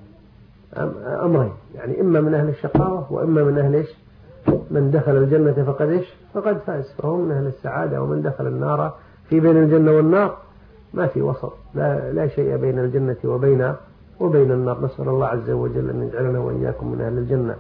أمرين، يعني إما من أهل الشقاوة وإما من أهل إيش؟ من دخل الجنة فقد إيش؟ فقد فاز، فهو من أهل السعادة. ومن دخل النار في بين الجنة والنار ما في وسط، لا شيء بين الجنة وبين النار. نسأل الله عز وجل أن يجعلنا وإياكم من أهل الجنة.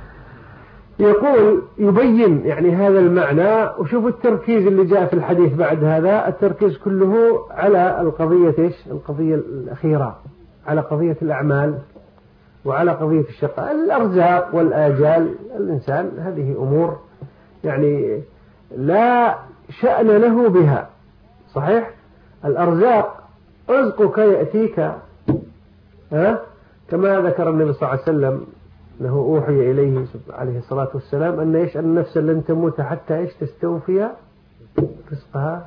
يقول يبين يعني هذا المعنى. وشوفوا التركيز اللي جاء في الحديث بعد هذا، التركيز كله على القضية إيش؟ القضية الأخيرة، على قضية الأعمال وعلى قضية الشقاء. الأرزاق والآجال الإنسان هذه أمور يعني لا شأن له بها، صحيح؟ الأرزاق رزقك يأتيك كما ذكر النبي صلى الله عليه وسلم أنه أوحي إليه عليه الصلاة والسلام أن إيش؟ أن النفس لن تموت حتى إيش؟ تستوفي رزقها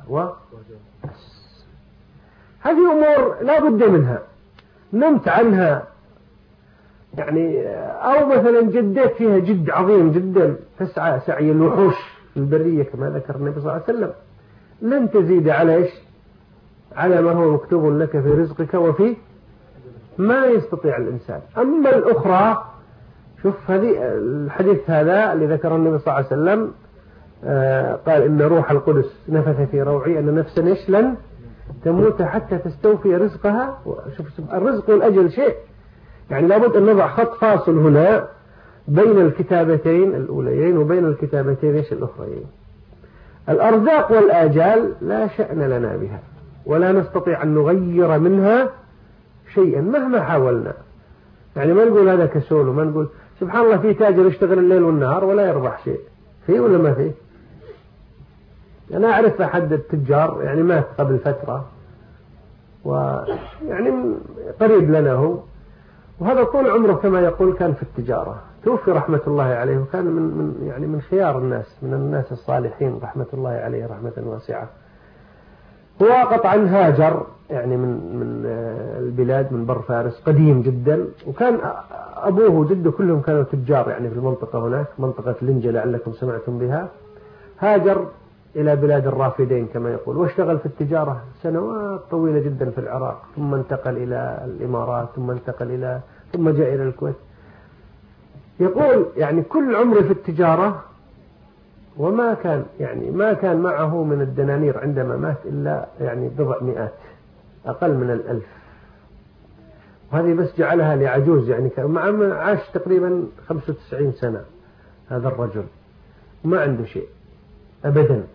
هذه أمور لا بد منها. نمت عنها يعني أو مثلا جديت فيها جد عظيم جدا، تسعى سعي الوحوش في البرية كما ذكر النبي صلى الله عليه وسلم، لن تزيد على إيش؟ على ما هو مكتوب لك في رزقك وفي ما يستطيع الإنسان. أما الأخرى، شوف هذه الحديث هذا اللي ذكر النبي صلى الله عليه وسلم، قال إن روح القدس نفث في روعي أن نفسا إيش؟ لن تموت حتى تستوفي رزقها. شوف الرزق والأجل شيء، يعني لابد أن نضع خط فاصل هنا بين الكتابتين الأوليين وبين الكتابتين إيش؟ الأخرين. الأرزاق والآجال لا شأن لنا بها ولا نستطيع أن نغير منها شيئا مهما حاولنا. يعني ما نقول هذا كسول، وما نقول سبحان الله في تاجر يشتغل الليل والنهار ولا يربح شيء، فيه ولا ما فيه؟ أنا أعرف أحد التجار يعني مات قبل فترة، ويعني قريب لنا هو، وهذا طول عمره كما يقول كان في التجارة، توفي رحمة الله عليه، وكان من خيار الناس، من الناس الصالحين رحمة الله عليه رحمة واسعة. هو قطعا هاجر يعني من البلاد، من بر فارس قديم جدا، وكان أبوه وجده كلهم كانوا تجار يعني في المنطقة هناك، منطقة لنجة لعلكم سمعتم بها. هاجر إلى بلاد الرافدين كما يقول، واشتغل في التجارة سنوات طويلة جدا في العراق، ثم انتقل إلى الإمارات، ثم جاء إلى الكويت. يقول يعني كل عمري في التجارة، وما كان يعني ما كان معه من الدنانير عندما مات إلا يعني بضع مئات، أقل من 1000. وهذه بس جعلها لعجوز يعني، مع عاش تقريبا 95 سنة هذا الرجل، ما عنده شيء أبدا.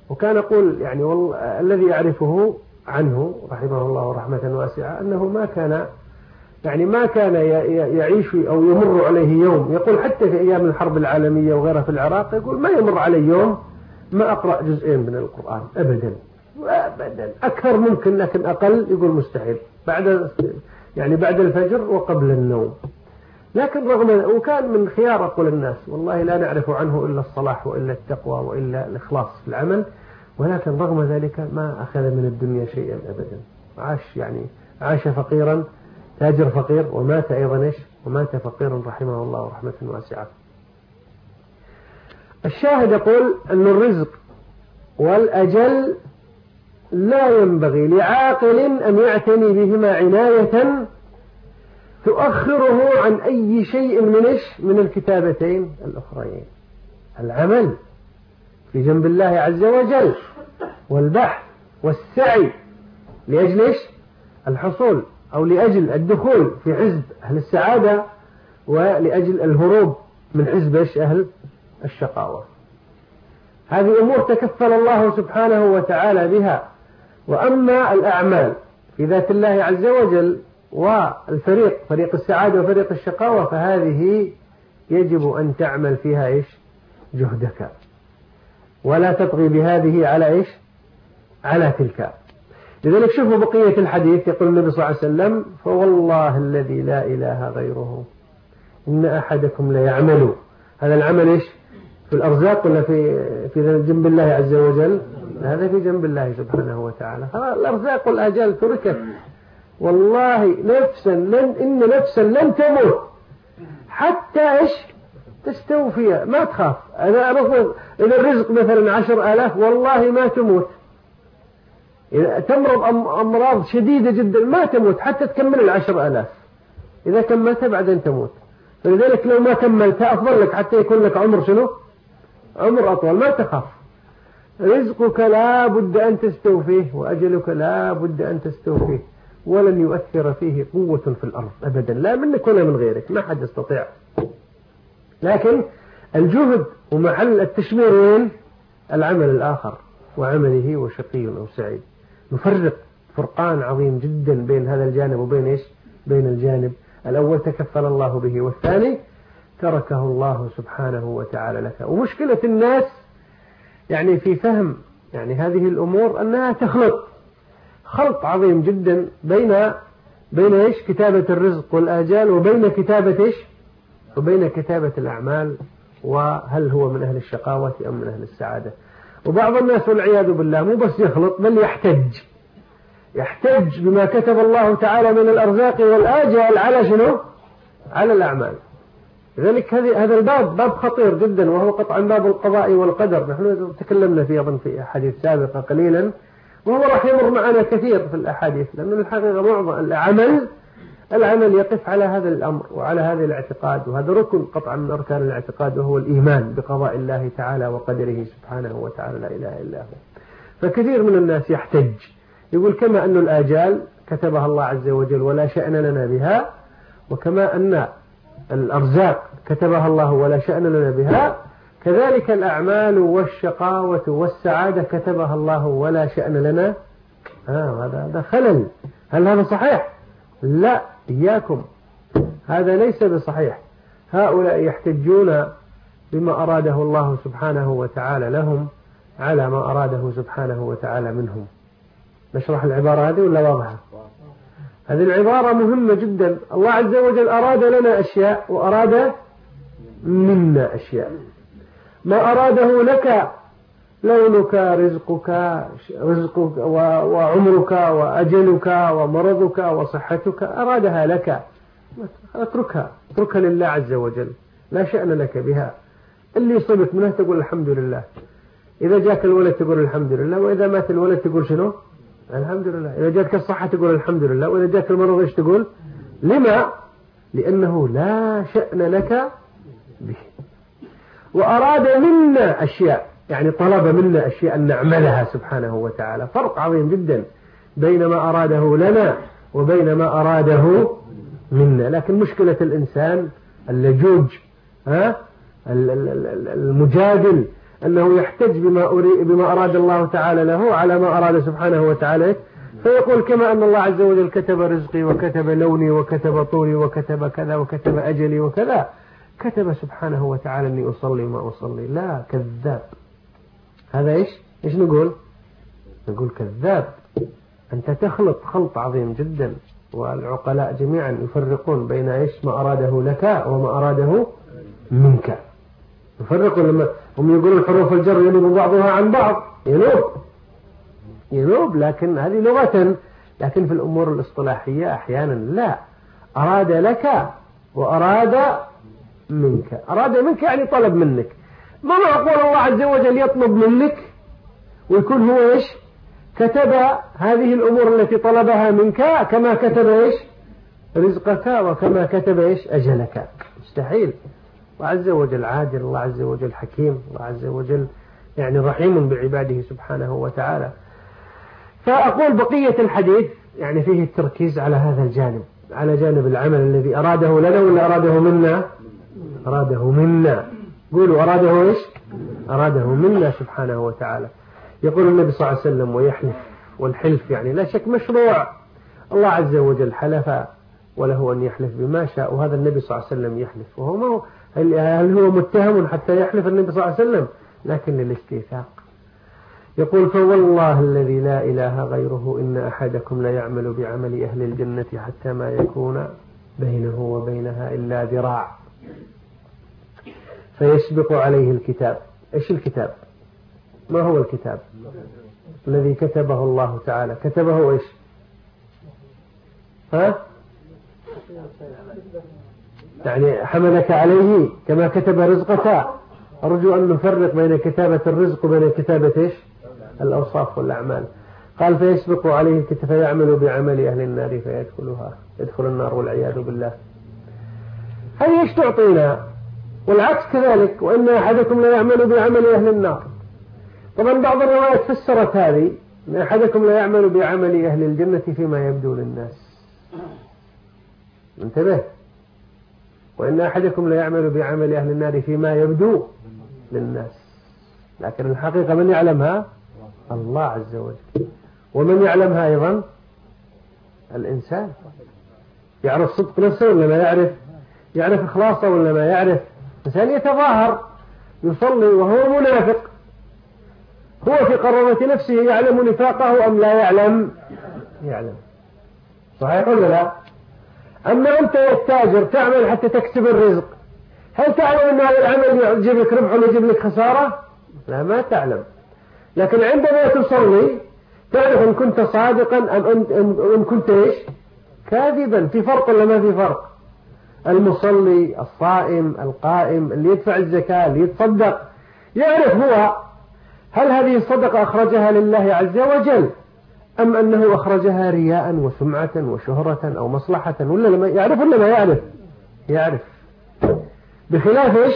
وكان يقول يعني الذي أعرفه عنه رحمه الله رحمة واسعة أنه ما كان يعيش أو يمر عليه يوم، يقول حتى في أيام الحرب العالمية وغيرها في العراق، يقول ما يمر علي يوم ما أقرأ جزئين من القرآن أبدا، أكثر ممكن لكن أقل يقول مستحيل، بعد الفجر وقبل النوم. لكن وكان من خيار أقول الناس والله لا نعرف عنه إلا الصلاح وإلا التقوى وإلا الإخلاص في العمل، ولكن رغم ذلك ما أخذ من الدنيا شيئا أبدا، عاش فقيرا تاجر فقير ومات أيضا ومات فقيرا رحمه الله رحمة واسعة. الشاهد يقول أن الرزق والأجل لا ينبغي لعاقل أن يعتني بهما عناية تؤخره عن أي شيء من الكتابتين الأخرين: العمل في جنب الله عز وجل والبحث والسعي لأجل الحصول أو لأجل الدخول في حزب أهل السعادة ولأجل الهروب من حزب أهل الشقاوة. هذه أمور تكفل الله سبحانه وتعالى بها. وأما الأعمال في ذات الله عز وجل فريق السعادة وفريق الشقاوة فهذه يجب أن تعمل فيها جهدك، ولا تطغي بهذه على تلك. لذلك شوفوا بقية الحديث، يقول النبي صلى الله عليه وسلم: فوالله الذي لا إله غيره إن أحدكم ليعمل. هذا العمل في الأرزاق ولا في جنب الله عز وجل؟ هذا في جنب الله سبحانه وتعالى. الأرزاق والآجال تركت. والله إن نفسا لن تموت حتى تستوفي، ما تخاف. إذا الرزق مثلا 10,000 والله ما تموت. إذا تمرض أمراض شديدة جدا ما تموت حتى تكمل 10,000. إذا كملتها بعدين تموت. فلذلك لو ما كملتها أفضل لك حتى يكون لك عمر أطول، ما تخاف. رزقك لا بد أن تستوفيه، وأجلك لا بد أن تستوفيه، ولن يؤثر فيه قوة في الأرض أبدا، لا منك ولا من غيرك، ما حد يستطيع. لكن الجهد ومحل التشمير وين؟ العمل الآخر، وعمله وشقي أو سعيد. نفرق فرقان عظيم جدا بين هذا الجانب وبين بين الجانب الأول تكفل الله به، والثاني تركه الله سبحانه وتعالى لك. ومشكلة الناس في فهم هذه الأمور أنها خلط عظيم جدا بين كتابة الرزق والآجال وبين كتابة الأعمال، وهل هو من أهل الشقاوة أم من أهل السعادة. وبعض الناس والعياذ بالله مو بس يخلط، بل يحتج بما كتب الله تعالى من الأرزاق والآجال على الأعمال. لذلك هذا الباب باب خطير جدا، وهو قطعا باب القضاء والقدر. نحن تكلمنا فيه أيضا في أحاديث سابقة قليلا، وهو راح يمر معنا كثير في الأحاديث، لأن الحقيقة معظم العمل يقف على هذا الأمر وعلى هذا الاعتقاد، وهذا ركن قطعا من أركان الاعتقاد، وهو الإيمان بقضاء الله تعالى وقدره سبحانه وتعالى لا إله إلا هو. فكثير من الناس يحتج يقول كما أن الآجال كتبها الله عز وجل ولا شأن لنا بها، وكما أن الأرزاق كتبها الله ولا شأن لنا بها، كذلك الأعمال والشقاوة والسعادة كتبها الله ولا شأن لنا. هذا خلل. هل هذا صحيح؟ لا، إياكم، هذا ليس بصحيح. هؤلاء يحتجون بما أراده الله سبحانه وتعالى لهم على ما أراده سبحانه وتعالى منهم. نشرح العبارة هذه ولا واضحة؟ هذه العبارة مهمة جدا. الله عز وجل أراد لنا أشياء وأراد منا أشياء. ما أراده لك لونك، رزقك وعمرك وأجلك ومرضك وصحتك، أرادها لك، اتركها لله عز وجل، لا شأن لك بها. اللي يصيبك منها تقول الحمد لله. إذا جاك الولد تقول الحمد لله، وإذا مات الولد تقول شنو؟ الحمد لله. إذا جاك الصحة تقول الحمد لله، وإذا جاك المرض إيش تقول؟ لما؟ لأنه لا شأن لك به. وأراد منا أشياء، طلب منا أشياء أن نعملها سبحانه وتعالى. فرق عظيم جدا بين ما أراده لنا وبين ما أراده منا. لكن مشكلة الإنسان اللجوج، المجادل أنه يحتج بما أراد الله تعالى له على ما أراد سبحانه وتعالى، فيقول كما أن الله عز وجل كتب رزقي وكتب لوني وكتب طولي وكتب كذا وكتب أجلي وكذا، كتب سبحانه وتعالى أني أصلي ما أصلي. لا، كذاب. هذا إيش نقول كذاب. أنت تخلط خلط عظيم جدا، والعقلاء جميعا يفرقون بين ما أراده لك وما أراده منك. يفرقون لما هم يقولون حروف الجر ينوب بعضها عن بعض، ينوب، لكن هذه لغة. لكن في الأمور الاصطلاحية أحيانا لا، أراد لك وأراد منك. أراد منك يعني طلب منك. ما معقول الله عز وجل يطلب منك ويكون هو كتب هذه الأمور التي طلبها منك كما كتب رزقك وكما كتب أجلك. مستحيل. الله عز وجل عادل، الله عز وجل حكيم، الله عز وجل يعني رحيم بعباده سبحانه وتعالى. فأقول بقية الحديث يعني فيه التركيز على هذا الجانب، على جانب العمل الذي أراده لنا ولا أراده منا. أراده منا. قولوا أراده أراده منا سبحانه وتعالى. يقول النبي صلى الله عليه وسلم ويحلف، والحلف يعني لا شك مشروع. الله عز وجل حلف وله أن يحلف بما شاء، وهذا النبي صلى الله عليه وسلم يحلف، وهو هل هو متهم حتى يحلف النبي صلى الله عليه وسلم؟ لكن للاستيثاق. يقول فوالله الذي لا إله غيره إن أحدكم ليعمل بعمل أهل الجنة حتى ما يكون بينه وبينها إلا ذراع فيسبق عليه الكتاب. إيش الكتاب؟ ما هو الكتاب الذي كتبه الله تعالى؟ كتبه يعني حملك عليه كما كتب رزقك. أرجو أن نفرق بين كتابة الرزق وبين كتابة الأوصاف والأعمال. قال فيسبق عليه الكتاب فيعمل بعمل أهل النار يدخل النار والعياذ بالله. هل تعطينا؟ والعكس كذلك، وإن أحدكم لا يعمل بعمل أهل النار. طبعا بعض الروايات فسرت هذه إن أحدكم لا يعمل بعمل أهل الجنة فيما يبدو للناس. انتبه. وإن أحدكم لا يعمل بعمل أهل النار فيما يبدو للناس، لكن الحقيقة من يعلمها؟ الله عز وجل. ومن يعلمها أيضا؟ الإنسان. يعرف صدق نفسه ولا ما يعرف؟ يعرف إخلاصه ولا ما يعرف؟ إنسان يتظاهر يصلي وهو منافق، هو في قرارة نفسه يعلم نفاقه أم لا يعلم؟ يعلم. صحيح ولا لا؟ أما أنت يا التاجر تعمل حتى تكسب الرزق، هل تعلم أن هذا العمل يجيب لك ربح ولا يجيب لك خسارة؟ لا، ما تعلم. لكن عندما تصلي تعرف إن كنت صادقا أم إن كنت كاذبا. في فرق ولا ما في فرق؟ المصلي، الصائم، القائم، اللي يدفع الزكاة، اللي يتصدق، يعرف هو هل هذه الصدقة أخرجها لله عز وجل أم أنه أخرجها رياء وسمعة وشهرة أو مصلحة، ولا لما يعرف ولا ما يعرف؟ يعرف. بخلاف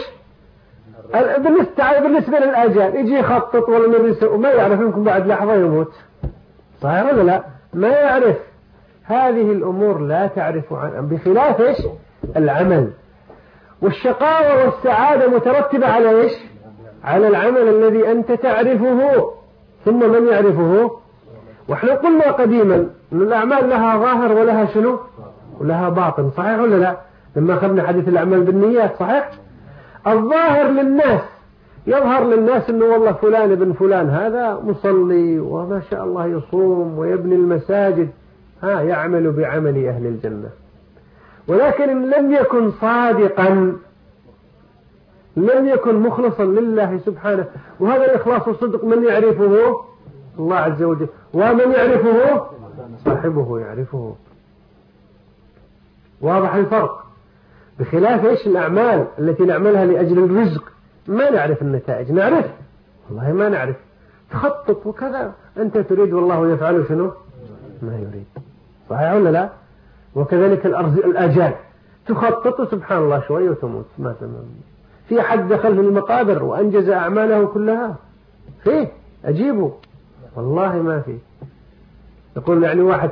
بالنسبة للآجال يجي يخطط وما يعرف، يمكن بعد لحظة يموت. صحيح ولا لا؟ ما يعرف. هذه الأمور لا تعرف عنها. بخلاف العمل. والشقاوة والسعادة مترتبة على على العمل الذي أنت تعرفه. ثم من يعرفه؟ وإحنا قلنا قديما أن الأعمال لها ظاهر ولها شنو؟ ولها باطن. صحيح ولا لا؟ لما أخذنا حديث الأعمال بالنيات. صحيح؟ الظاهر للناس يظهر للناس أنه والله فلان ابن فلان هذا مصلي وما شاء الله يصوم ويبني المساجد، يعمل بعمل أهل الجنة. ولكن إن لم يكن صادقا، لم يكن مخلصا لله سبحانه، وهذا الإخلاص والصدق من يعرفه؟ الله عز وجل. ومن يعرفه؟ صاحبه يعرفه. واضح الفرق. بخلاف الأعمال التي نعملها لأجل الرزق ما نعرف النتائج. نعرف؟ والله ما نعرف. تخطط وكذا، أنت تريد والله يفعل شنو؟ ما يريد. صحيح ولا لا؟ وكذلك الآجال تخطط سبحان الله شوي وتموت. ما تمام. في أحد دخل في المقابر وأنجز أعماله كلها؟ فيه؟ أجيبه؟ والله ما فيه. يقول يعني واحد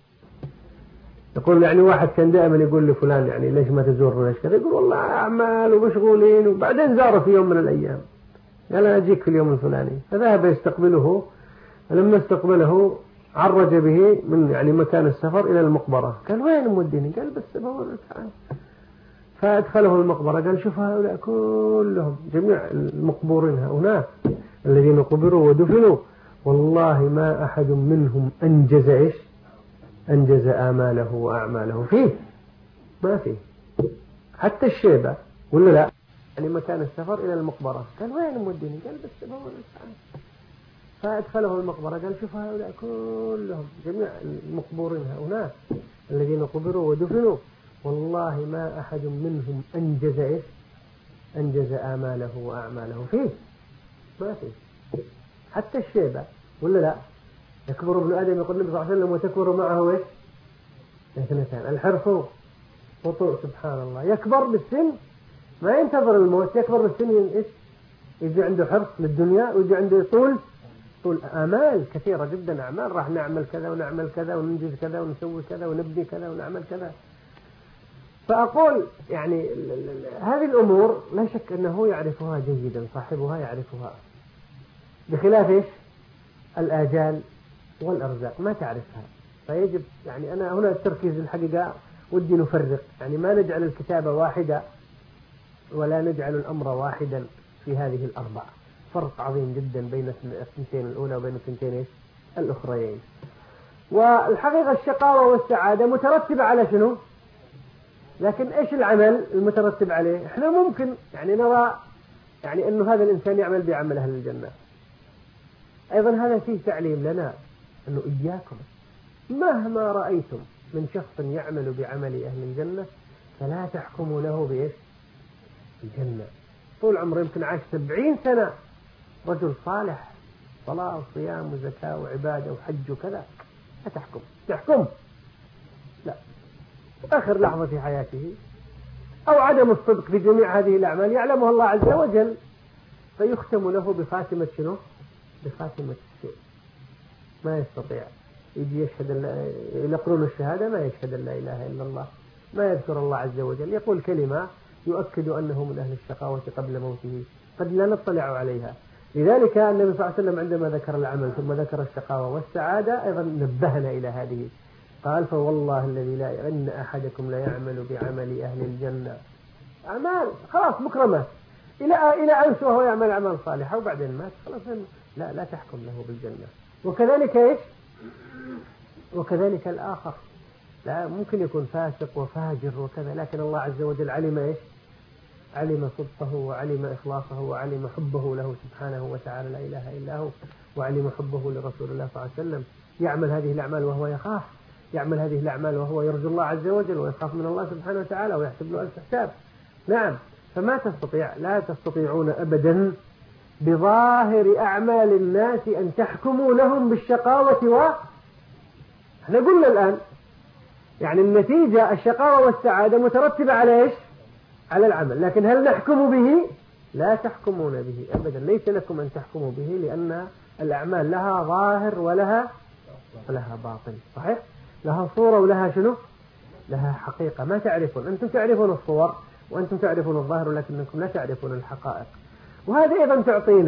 كان دائما يقول لفلان يعني ليش ما تزورنا ليش كذا، يقول والله أعمال ومشغولين، وبعدين زاره في يوم من الأيام قال أنا أجيك في اليوم الفلاني. فذهب يستقبله، فلما استقبله عرج به من يعني مكان السفر إلى المقبرة. قال وين موديني؟ قال بس بقول تعال. فأدخله المقبرة. قال شوف هؤلاء كلهم جميع المقبورين هؤلاء الذين قبروا ودفنوا والله ما أحد منهم أنجز إيش؟ أنجز آماله وأعماله فيه، ما فيه حتى الشيبة ولا لا. يعني مكان السفر إلى المقبرة. قال وين موديني؟ قال بس بقول تعال. فأدخله المقبرة. قال شوف هؤلاء كلهم جميع المقبورين هؤلاء الذين قبروا ودفنوا والله ما أحد منهم أنجز إيش؟ أنجز آماله وأعماله فيه، ما فيه حتى الشيبة ولا لا. يكبر ابن آدم يقول النبي صلى الله عليه وسلم وتكبر معه إيش؟ اثنتان، الحرص وطوع. سبحان الله، يكبر بالسن ما ينتظر الموت، يكبر بالسن إيش؟ يجي عنده حرص للدنيا ويجي عنده طول آمال كثيرة جدا، أعمال راح نعمل كذا ونعمل كذا وننجز كذا ونسوي كذا ونبني كذا ونعمل كذا. فأقول يعني هذه الأمور لا شك أنه يعرفها جيدا، صاحبها يعرفها، بخلاف إيش؟ الآجال والأرزاق ما تعرفها. فيجب يعني أنا هنا التركيز الحقيقة ودي نفرق، يعني ما نجعل الكتابة واحدة ولا نجعل الأمر واحدا في هذه الأربعة، فرق عظيم جدا بين الثنتين الأولى وبين الثنتين إيش؟ الأخرين. والحقيقة الشقاوة والسعادة مترتبة على شنو؟ لكن إيش العمل المترتب عليه؟ إحنا ممكن يعني نرى يعني أنه هذا الإنسان يعمل بعمل أهل الجنة. أيضا هذا فيه تعليم لنا أنه إياكم مهما رأيتم من شخص يعمل بعمل أهل الجنة فلا تحكموا له بإيش؟ الجنة. طول عمره يمكن عاش 70 سنة رجل صالح، صلاة وصيام وزكاة وعبادة وحج وكذا، لا تحكم لا، آخر لحظة في حياته أو عدم الصدق في جميع هذه الأعمال يعلمها الله عز وجل، فيختم له بخاتمة شنو؟ بخاتمة السوء. ما يستطيع يجي يشهد يقولون الشهادة ما يشهد لا إله إلا الله، ما يذكر الله عز وجل، يقول كلمة يؤكد أنه من أهل الشقاوة قبل موته قد لا نطلع عليها. لذلك النبي صلى الله عليه وسلم عندما ذكر العمل ثم ذكر الشقاوة والسعادة أيضا نبهنا إلى هذه. قال فوالله الذي لا إن أحدكم لا يعمل بعمل أهل الجنة، أعمال خلاص مكرمة إلى أنس وهو يعمل أعمال صالحة وبعدين مات خلاص لا تحكم له بالجنة. وكذلك إيش؟ وكذلك الآخر لا ممكن يكون فاسق وفاجر وكذا، لكن الله عز وجل علم إيش؟ علم صدقه وعلم إخلاصه وعلم حبه له سبحانه وتعالى لا إله إلا هو، وعلم حبه لرسول الله صلى الله عليه وسلم. يعمل هذه الأعمال وهو يخاف، يعمل هذه الأعمال وهو يرجو الله عز وجل ويخاف من الله سبحانه وتعالى ويحسب له ألف حساب. نعم، فما لا تستطيعون أبدا بظاهر أعمال الناس أن تحكموا لهم بالشقاوة احنا قلنا الآن يعني النتيجة الشقاوة والسعادة مترتبة على إيش؟ على العمل، لكن هل نحكم به؟ لا تحكمون به أبدا، ليس لكم أن تحكموا به، لأن الأعمال لها ظاهر ولها باطن، صحيح؟ لها صورة ولها شنو؟ لها حقيقة. ما تعرفون، أنتم تعرفون الصور وأنتم تعرفون الظاهر ولكنكم لا تعرفون الحقائق. وهذا أيضا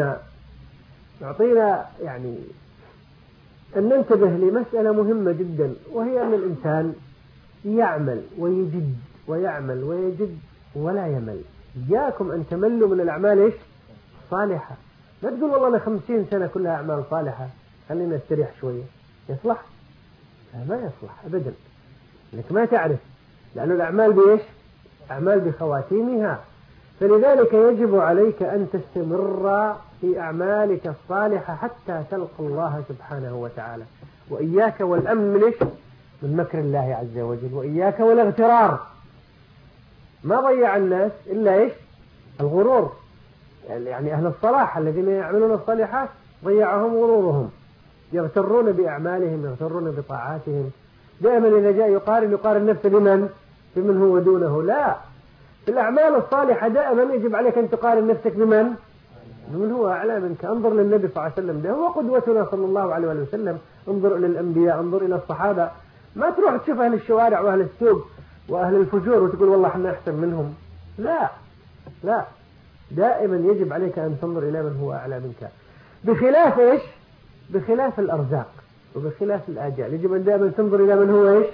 تعطينا يعني أن ننتبه لمسألة مهمة جدا، وهي أن الإنسان يعمل ويجد ويعمل ويجد ولا يمل. إياكم أن تملوا من الأعمال إيش؟ صالحة. لا تقول والله أنا 50 سنة كلها أعمال صالحة خلينا نستريح شوية، يصلح؟ ما يصلح أبدا، لأنك ما تعرف، لأن الأعمال بإيش؟ أعمال بخواتيمها. فلذلك يجب عليك أن تستمر في أعمالك الصالحة حتى تلقى الله سبحانه وتعالى. وإياك والأمن من إيش؟ من مكر الله عز وجل، وإياك والاغترار. ما ضيع الناس إلا إيش؟ الغرور. يعني أهل الصلاح الذين يعملون الصالحات ضيعهم غرورهم، يغترون بأعمالهم، يغترون بطاعاتهم. دائما إذا جاء يقارن نفسه بمن هو دونه. لا، في الأعمال الصالحة دائما يجب عليك أن تقارن نفسك بمن هو أعلى منك. انظر للنبي صلى الله عليه وسلم، ده هو قدوتنا صلى الله عليه وسلم. انظر إلى الأنبياء، انظر إلى الصحابة. ما تروح تشوف أهل الشوارع وأهل السوق وأهل الفجور وتقول والله احنا أحسن منهم. لا، دائما يجب عليك أن تنظر إلى من هو أعلى منك، بخلاف إيش؟ بخلاف الأرزاق وبخلاف الآجال. يجب أن دائما تنظر إلى من هو إيش؟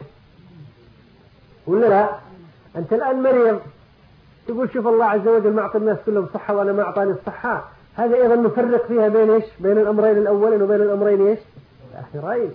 ولا لا؟ أنت الآن مريض، تقول شوف الله عز وجل معطي الناس كلهم صحة وأنا ما أعطاني الصحة. هذا أيضا نفرق فيها بين إيش؟ بين الأمرين الأولين وبين الأمرين إيش؟ الآخرين.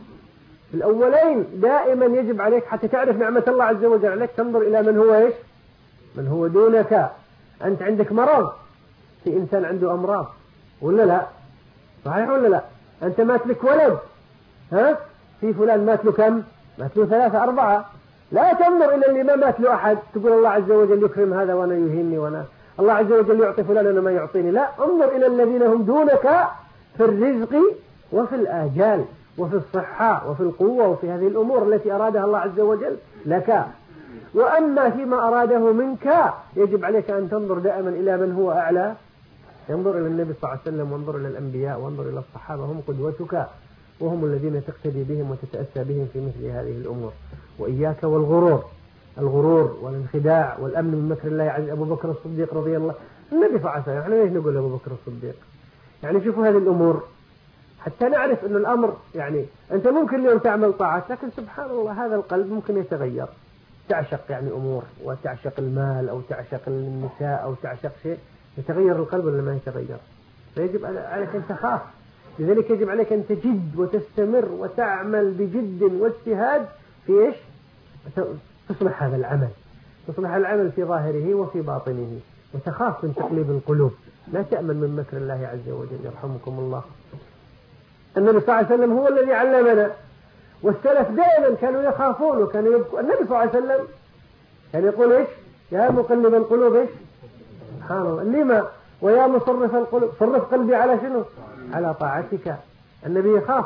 الأولين دائما يجب عليك حتى تعرف نعمة الله عز وجل عليك تنظر إلى من هو إيش؟ من هو دونك. أنت عندك مرض، في إنسان عنده أمراض ولا لا؟ صحيح ولا لا؟ أنت مات لك ولد، ها؟ في فلان مات له كم؟ مات له 3 4. لا تنظر إلى اللي ما مات له أحد تقول الله عز وجل يكرم هذا وأنا يهيني، وأنا الله عز وجل يعطي فلان أنا ما يعطيني. لا، انظر إلى الذين هم دونك في الرزق وفي الآجال وفي الصحة وفي القوة وفي هذه الأمور التي أرادها الله عز وجل لك. وأما فيما أراده منك يجب عليك أن تنظر دائما إلى من هو أعلى. انظر إلى النبي صلى الله عليه وسلم، وانظر إلى الأنبياء، وانظر إلى الصحابة، هم قدوتك وهم الذين تقتدي بهم وتتأسى بهم في مثل هذه الأمور. وإياك والغرور، الغرور والانخداع والأمن من مكر الله عز. أبو بكر الصديق رضي الله، النبي صلى الله عليه وسلم، احنا ليش نقول أبو بكر الصديق؟ يعني شوفوا هذه الأمور حتى نعرف أن الأمر، يعني أنت ممكن اليوم تعمل طاعات، لكن سبحان الله هذا القلب ممكن يتغير، تعشق يعني أمور وتعشق المال أو تعشق النساء أو تعشق شيء، يتغير القلب ولا ما يتغير؟ فيجب عليك أن تخاف. لذلك يجب عليك أن تجد وتستمر وتعمل بجد واجتهاد في إيش؟ تصلح هذا العمل، تصلح العمل في ظاهره وفي باطنه، وتخاف من تقليب القلوب، لا تأمن من مكر الله عز وجل. يرحمكم الله. النبي صلى الله عليه وسلم هو الذي علمنا، والسلف دائما كانوا يخافون وكانوا يبكون. النبي صلى الله عليه وسلم كان يقول إيش؟ يا مقلب القلوب إيش؟ سبحان الله، لما؟ ويا مصرف القلوب صرف قلبي على شنو؟ على طاعتك. النبي يخاف،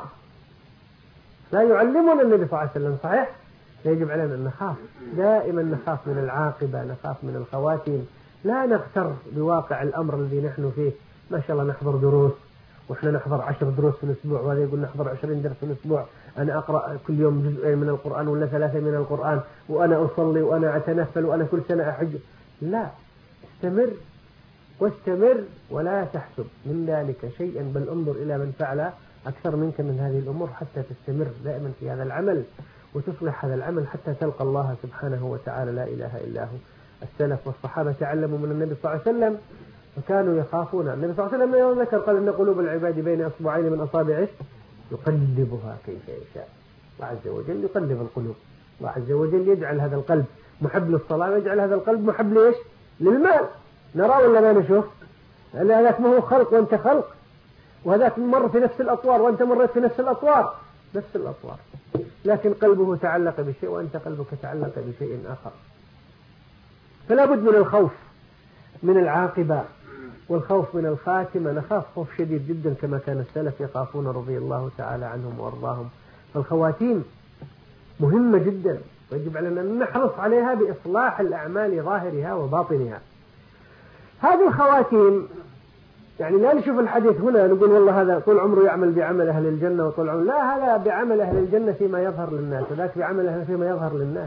لا يعلمنا النبي صلى الله عليه وسلم، صحيح؟ يجب علينا أن نخاف دائما، نخاف من العاقبة، نخاف من الخواتيم، لا نغتر بواقع الأمر الذي نحن فيه. ما شاء الله نحضر دروس، وإحنا نحضر 10 دروس في الأسبوع، وهذا يقول نحضر 20 درس في الأسبوع، أنا أقرأ كل يوم جزء من القرآن ولا 3 من القرآن، وأنا أصلي وأنا أتنفل وأنا كل سنة أحج. لا، استمر واستمر ولا تحسب من ذلك شيئا، بل انظر إلى من فعل أكثر منك من هذه الأمور حتى تستمر دائما في هذا العمل وتصلح هذا العمل حتى تلقى الله سبحانه وتعالى لا إله إلا هو. السلف والصحابة تعلموا من النبي صلى الله عليه وسلم وكانوا يخافون. النبي صلى الله عليه وسلم ذكر قال إن قلوب العباد بين أصبعين من أصابعه يقلبها كيف يشاء. الله عز وجل يقلب القلوب، الله عز وجل يجعل هذا القلب محب للصلاة ويجعل هذا القلب محب ليش؟ للمال. نرى ولا ما نشوف؟ هذاك ما هو خلق وأنت خلق، وهذاك مر في نفس الأطوار وأنت مريت في نفس الأطوار، نفس الأطوار، لكن قلبه تعلق بشيء وأنت قلبك تعلق بشيء آخر. فلا بد من الخوف من العاقبة والخوف من الخاتمة. نخاف خوف شديد جدا كما كان السلف يخافون رضي الله تعالى عنهم وأرضاهم. فالخواتيم مهمة جدا ويجب علينا أن نحرص عليها بإصلاح الأعمال ظاهرها وباطنها. هذه الخواتيم يعني لا نشوف الحديث هنا نقول والله هذا طول عمره يعمل بعمل أهل الجنة وطول عمره، لا، هذا بعمل أهل الجنة فيما يظهر للناس، وذاك بعمل أهل فيما يظهر للناس.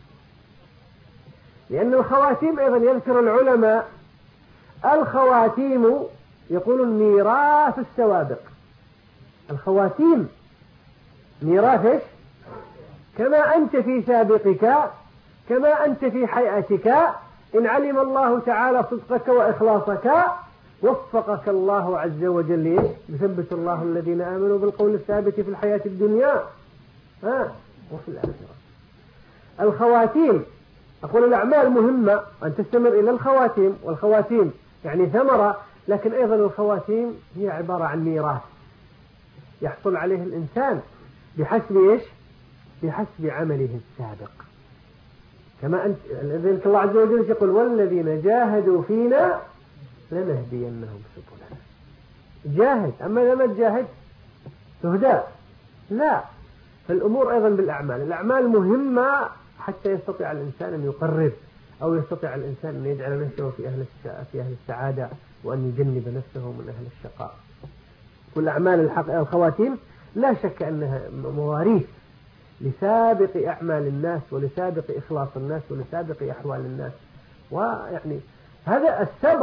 لأن الخواتيم أيضا يذكر العلماء الخواتيم يقول ميراث السوابق. الخواتيم ميراث إيش؟ كما أنت في سابقك كما أنت في حياتك، إن علم الله تعالى صدقك وإخلاصك وفقك الله عز وجل، يثبت الله الذين آمنوا بالقول الثابت في الحياة الدنيا وفي الآخرة. الخواتيم أقول الأعمال مهمة أن تستمر إلى الخواتيم، والخواتيم يعني ثمرة، لكن أيضا الخواتيم هي عبارة عن ميراث يحصل عليه الإنسان بحسب إيش؟ بحسب عمله السابق. كما أنت ذلك الله عز وجل يقول والذين جاهدوا فينا لنهدينهم سبلنا. جاهد، أما لما تجاهد تهدى، لا. فالأمور أيضا بالأعمال، الأعمال مهمة حتى يستطيع الإنسان أن يقرب أو يستطيع الإنسان أن يجعل نفسه في أهل السعادة وأن يجنب نفسه من أهل الشقاء. والأعمال الخواتيم لا شك أنها مواريث لسابق أعمال الناس ولسابق إخلاص الناس ولسابق أحوال الناس. ويعني هذا السبق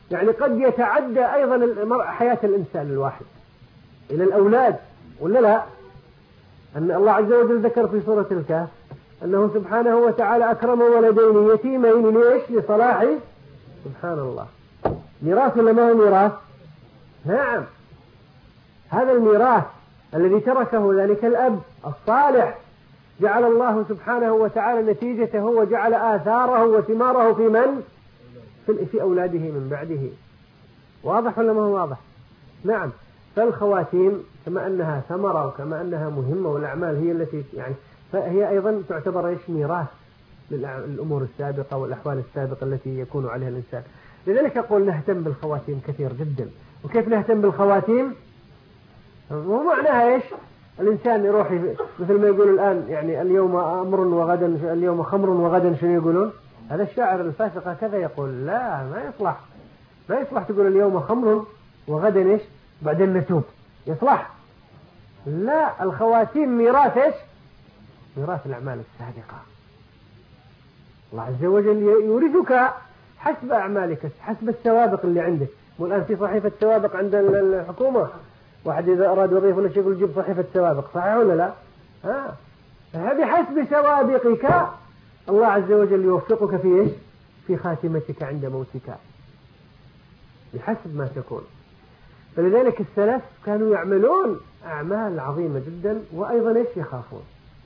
يعني قد يتعدى أيضا حياة الإنسان الواحد إلى الأولاد، ولا لا؟ أن الله عز وجل ذكر في سورة الكهف أنه سبحانه وتعالى أكرم ولدين يتيمين ليش؟ لصلاح، سبحان الله، ميراث ولا ما هو ميراث؟ نعم، هذا الميراث الذي تركه ذلك الأب الصالح جعل الله سبحانه وتعالى نتيجته وجعل آثاره وثماره في من؟ في أولاده من بعده. واضح ولا ما هو واضح؟ نعم. فالخواتيم كما أنها ثمرة وكما أنها مهمة، والأعمال هي التي يعني فهي أيضا تعتبر إيش؟ ميراث للأمور السابقة والأحوال السابقة التي يكون عليها الإنسان. لذلك أقول نهتم بالخواتيم كثير جدا. وكيف نهتم بالخواتيم؟ مو معناها إيش؟ الإنسان يروح مثل ما يقول الآن يعني اليوم أمر وغدا، اليوم خمر وغدا شنو يقولون؟ هذا الشاعر الفاسق كذا يقول لا، ما يصلح تقول اليوم خمر وغدا إيش؟ بعدين نتوب، يصلح؟ لا، الخواتيم ميراث إيش؟ ميراث الأعمال السابقة. الله عز وجل يورثك حسب أعمالك، حسب السوابق اللي عندك. والآن في صحيفة سوابق عند الحكومة، واحد إذا أراد وظيفة ولا شيء يقول جيب صحيفة سوابق، صحيح ولا لا؟ بحسب سوابقك الله عز وجل يوفقك في إيش؟ في خاتمتك عند موتك، بحسب ما تكون. فلذلك السلف كانوا يعملون أعمال عظيمة جدا، وأيضا إيش؟ يخافون.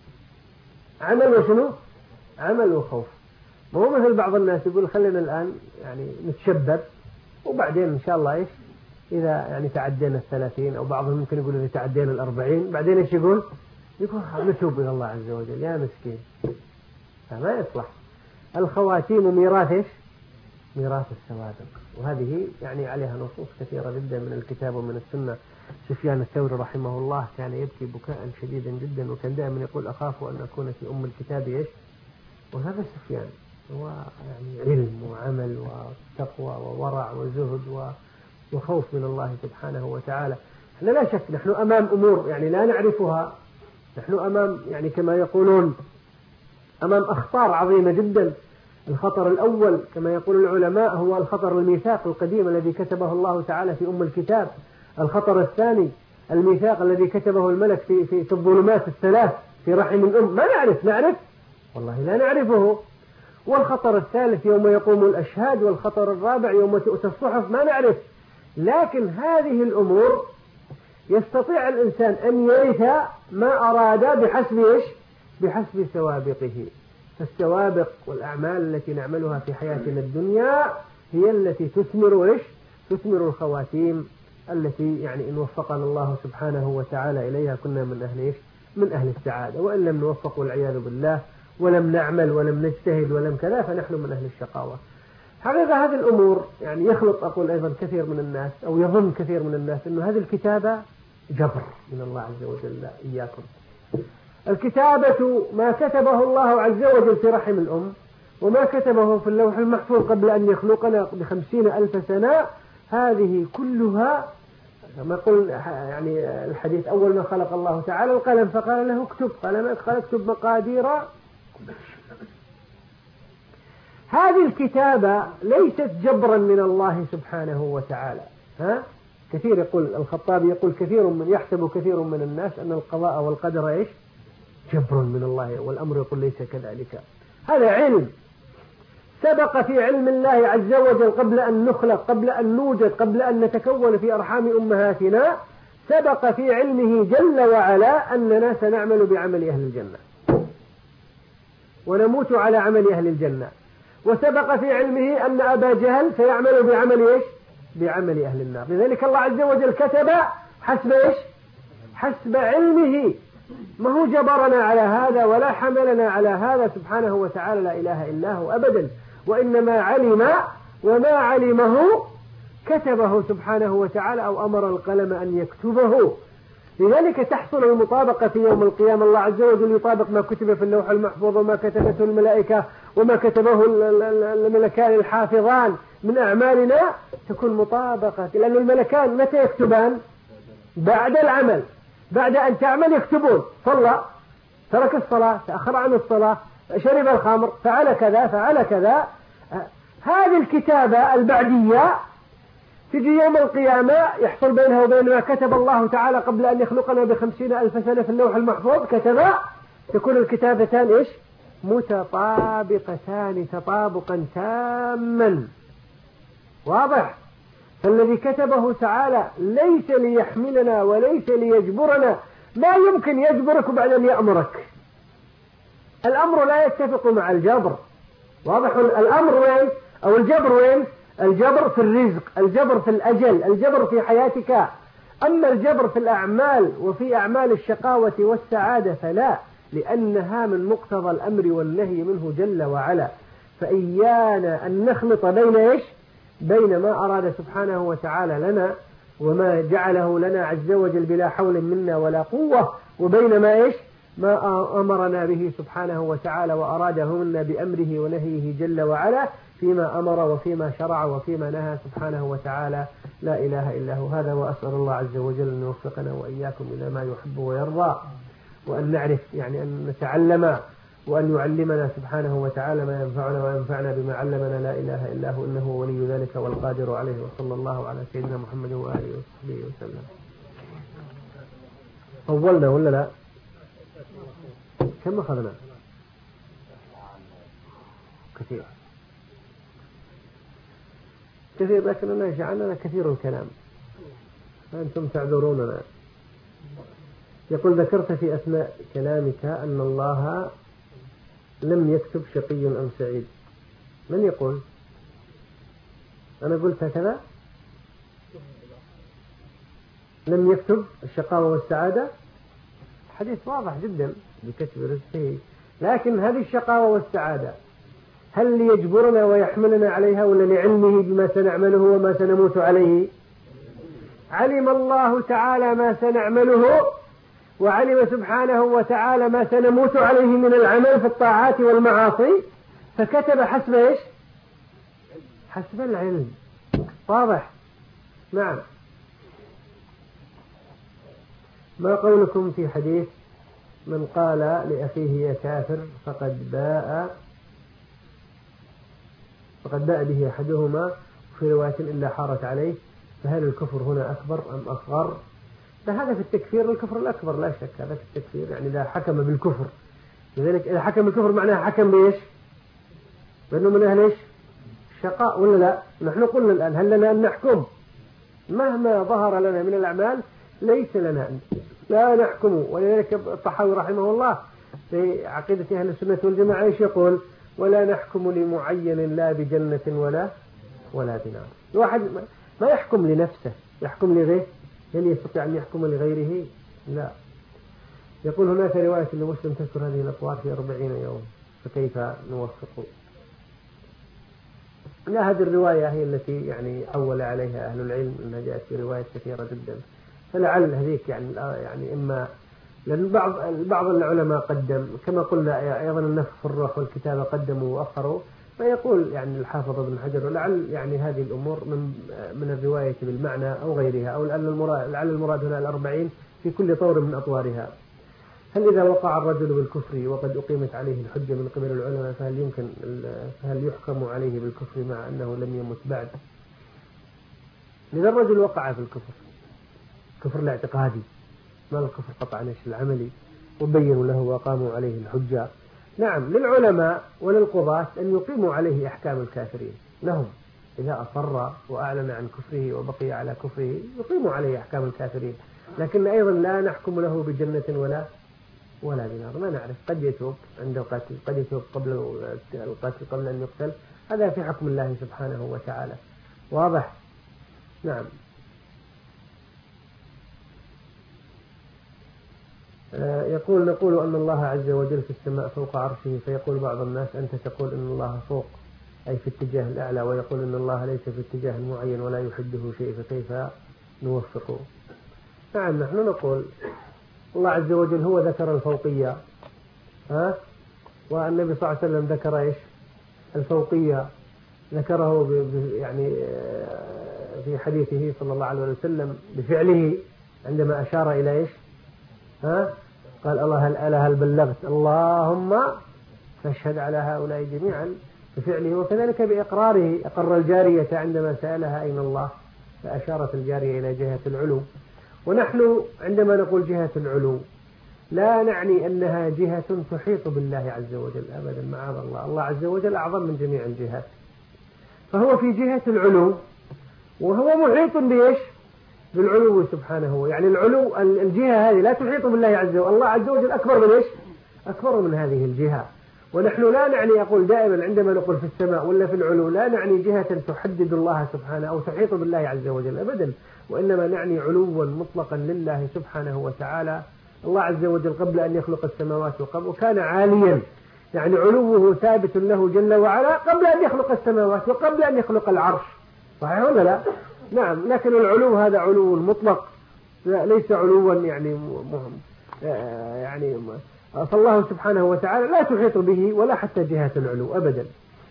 عمل وشنو؟ عمل وخوف. ما هو مثل بعض الناس يقول خلينا الآن يعني نتشبب وبعدين إن شاء الله إيش إذا يعني تعدينا 30، أو بعضهم ممكن يقول إذا تعدينا 40 بعدين إيش يقول نتوب إلى الله عز وجل. يا مسكين، فما يصلح. الخواتيم ميراث إيش؟ ميراث السوابق. وهذه يعني عليها نصوص كثيرة جدا من الكتاب ومن السنة. سفيان الثوري رحمه الله كان يبكي بكاء شديدا جدا، وكان دائما يقول أخاف أن أكون في أم الكتاب إيش؟ وهذا سفيان هو يعني علم وعمل وتقوى وورع وزهد وخوف من الله سبحانه وتعالى. احنا لا شك نحن أمام أمور يعني لا نعرفها، نحن أمام يعني كما يقولون أمام أخطار عظيمة جدا. الخطر الأول كما يقول العلماء هو الخطر الميثاق القديم الذي كتبه الله تعالى في أم الكتاب. الخطر الثاني الميثاق الذي كتبه الملك في الظلمات الثلاث في رحم الأم. ما نعرف والله لا نعرفه. والخطر الثالث يوم يقوم الأشهاد. والخطر الرابع يوم تؤتى الصحف. ما نعرف، لكن هذه الأمور يستطيع الإنسان أن يرث ما أراد بحسب إيش؟ بحسب سوابقه. فالسوابق والأعمال التي نعملها في حياتنا الدنيا هي التي تثمر إيش؟ تثمر الخواتيم التي يعني إن وفقنا الله سبحانه وتعالى إليها كنا من أهل إيش؟ من أهل السعادة. وإن لم نوفق والعياذ بالله ولم نعمل ولم نجتهد ولم كذا فنحن من أهل الشقاوة. حقيقة هذه الأمور يعني يخلط أقول أيضا كثير من الناس أو يظن كثير من الناس أن هذه الكتابة جبر من الله عز وجل. لا، إياكم. الكتابة ما كتبه الله عز وجل في رحم الأم وما كتبه في اللوح المحفوظ قبل أن يخلقنا ب50,000 سنة، هذه كلها كما يقول يعني الحديث أول ما خلق الله تعالى القلم فقال له اكتب، قال ما قال اكتب مقادير. هذه الكتابة ليست جبرا من الله سبحانه وتعالى. كثير يقول الخطابي يقول يحسب كثير من الناس أن القضاء والقدر إيش؟ جبر من الله، والأمر يقول ليس كذلك. هذا علم سبق في علم الله عز وجل قبل أن نخلق، قبل أن نوجد، قبل أن نتكون في أرحام أمهاتنا. سبق في علمه جل وعلا أننا سنعمل بعمل أهل الجنة ونموت على عمل أهل الجنة. وسبق في علمه أن أبا جهل سيعمل بعمل إيش؟ بعمل أهل النار. لذلك الله عز وجل كتب حسب إيش؟ حسب علمه. ما هو جبرنا على هذا ولا حملنا على هذا سبحانه وتعالى، لا إله إلا هو أبدا. وإنما علم وما علمه كتبه سبحانه وتعالى أو أمر القلم أن يكتبه. لذلك تحصل المطابقة في يوم القيامة. الله عز وجل يطابق ما كتب في اللوح المحفوظ وما كتبته الملائكة وما كتبه الملكان الحافظان من أعمالنا، تكون مطابقة. لأن الملكان متى يكتبان؟ بعد العمل، بعد أن تعمل يكتبون. صلى، ترك الصلاة، تأخر عن الصلاة، شرب الخمر، فعل كذا فعل كذا. هذه الكتابة البعدية تجي يوم القيامة يحصل بينها وبين ما كتب الله تعالى قبل أن يخلقنا ب50,000 سنة في اللوح المحفوظ كتب، تكون الكتابتان إيش؟ متطابقتان تطابقا تاما. واضح؟ فالذي كتبه تعالى ليس ليحملنا وليس ليجبرنا، ما يمكن يجبرك بعد أن يأمرك. الأمر لا يتفق مع الجبر. واضح؟ الأمر وين؟ أو الجبر وين؟ الجبر في الرزق، الجبر في الأجل، الجبر في حياتك. أما الجبر في الأعمال وفي أعمال الشقاوة والسعادة فلا، لأنها من مقتضى الأمر والنهي منه جل وعلا. فإيانا أن نخلط بين إيش؟ بين ما أراد سبحانه وتعالى لنا وما جعله لنا عز وجل بلا حول منا ولا قوة، وبين ما إيش؟ ما أمرنا به سبحانه وتعالى وأراده منا بأمره ونهيه جل وعلا، فيما أمر وفيما شرع وفيما نهى سبحانه وتعالى. لا إله إلا هو. هذا وأسأل الله عز وجل أن يوفقنا وإياكم إلى ما يحب ويرضى، وأن نعرف يعني أن نتعلم، وأن يعلمنا سبحانه وتعالى ما ينفعنا وينفعنا بما علمنا. لا إله إلا هو، إنه ولي ذلك والقادر عليه. وصلى الله على سيدنا محمد وآله وصحبه وسلم. طولنا ولا لا؟ كم أخذنا؟ كثير كثير، لكننا جعلنا كثير الكلام، فأنتم تعذروننا. يقول: ذكرت في أثناء كلامك أن الله لم يكتب شقي أم سعيد. من يقول؟ أنا قلت هكذا؟ لم يكتب الشقاوة والسعادة. حديث واضح جدا بكتب رزقه، لكن هذه الشقاوة والسعادة هل ليجبرنا ويحملنا عليها ولا لعلمه بما سنعمله وما سنموت عليه؟ علم الله تعالى ما سنعمله، وعلم سبحانه وتعالى ما سنموت عليه من العمل في الطاعات والمعاصي، فكتب حسب إيش؟ حسب العلم. واضح؟ نعم. ما قولكم في حديث من قال لأخيه يا كافر فقد باء به أحدهما، وفي رواية إلا حارت عليه، فهل الكفر هنا أكبر أم أصغر؟ فهذا في التكفير الكفر الأكبر لا شك، هذا في التكفير يعني إذا حكم بالكفر. لذلك إذا حكم بالكفر معناه حكم بإيش؟ بأنه من أهل إيش؟ الشقاء ولا لا؟ نحن قلنا الآن هل لنا أن نحكم؟ مهما ظهر لنا من الأعمال ليس لنا أن لا نحكم. ولذلك الطحاوي رحمه الله في عقيدة أهل السنة والجماعة إيش يقول؟ ولا نحكم لمعين لا بجنة ولا بنار. الواحد ما يحكم لنفسه، يحكم لغيره. هل يستطيع أن يحكم لغيره؟ لا. يقول هناك رواية لمسلم تذكر هذه الأطوار في 40 يوم، فكيف نوفق؟ لا، هذه الرواية هي التي يعني عول عليها أهل العلم، أنها جاءت في روايات كثيرة جدا، فلعل هذيك يعني إما لأن بعض العلماء قدم كما قلنا أيضا النفخ في الروح والكتابة قدموا وأخروا، فيقول يعني الحافظ ابن حجر ولعل يعني هذه الأمور من الرواية بالمعنى أو غيرها، أو لعل المراد هنا 40 في كل طور من أطوارها. هل إذا وقع الرجل بالكفر وقد أقيمت عليه الحجة من قبل العلماء فهل يحكم عليه بالكفر مع أنه لم يمت بعد؟ إذا الرجل وقع في الكفر، كفر الاعتقادي، ما الكفر قطعا ايش العملي، وبينوا له وقاموا عليه الحجة، نعم للعلماء وللقضاة أن يقيموا عليه أحكام الكافرين، لهم إذا أصر وأعلن عن كفره وبقي على كفره يقيموا عليه أحكام الكافرين، لكن أيضا لا نحكم له بجنة ولا بنار. ما نعرف، قد يتوب عند القتل، قد يتوب قبل القتل قبل أن يقتل، هذا في حكم الله سبحانه وتعالى. واضح؟ نعم. نقول أن الله عز وجل في السماء فوق عرشه، فيقول بعض الناس أنت تقول أن الله فوق أي في اتجاه الأعلى، ويقول أن الله ليس في اتجاه معين ولا يحده شيء، فكيف نوفقه؟ نعم، نحن نقول الله عز وجل هو ذكر الفوقية، والنبي صلى الله عليه وسلم ذكر إيش؟ الفوقية، ذكره يعني في حديثه صلى الله عليه وسلم بفعله عندما أشار إلى إيش؟ قال الله هل بلغت؟ اللهم فاشهد على هؤلاء جميعا بفعله، وكذلك بإقراره، أقر الجارية عندما سألها أين الله؟ فأشارت الجارية إلى جهة العلو. ونحن عندما نقول جهة العلو لا نعني أنها جهة تحيط بالله عز وجل أبدا، معاذ الله، الله عز وجل أعظم من جميع الجهات، فهو في جهة العلو وهو محيط بإيش؟ بالعلو سبحانه. يعني العلو الجهة هذه لا تحيط بالله عز وجل، الله عز وجل أكبر من إيش؟ أكبر من هذه الجهة. ونحن لا نعني، أقول دائما عندما نقول في السماء ولا في العلو لا نعني جهة تحدد الله سبحانه أو تحيط بالله عز وجل أبدا، وإنما نعني علوا مطلقا لله سبحانه وتعالى. الله عز وجل قبل أن يخلق السماوات وكان عاليا، يعني علوه ثابت له جل وعلا قبل أن يخلق السماوات وقبل أن يخلق العرش، صحيح ولا لا؟ نعم. لكن العلو هذا علو مطلق ليس علوا يعني فالله سبحانه وتعالى لا تحيط به ولا حتى جهة العلو أبدا.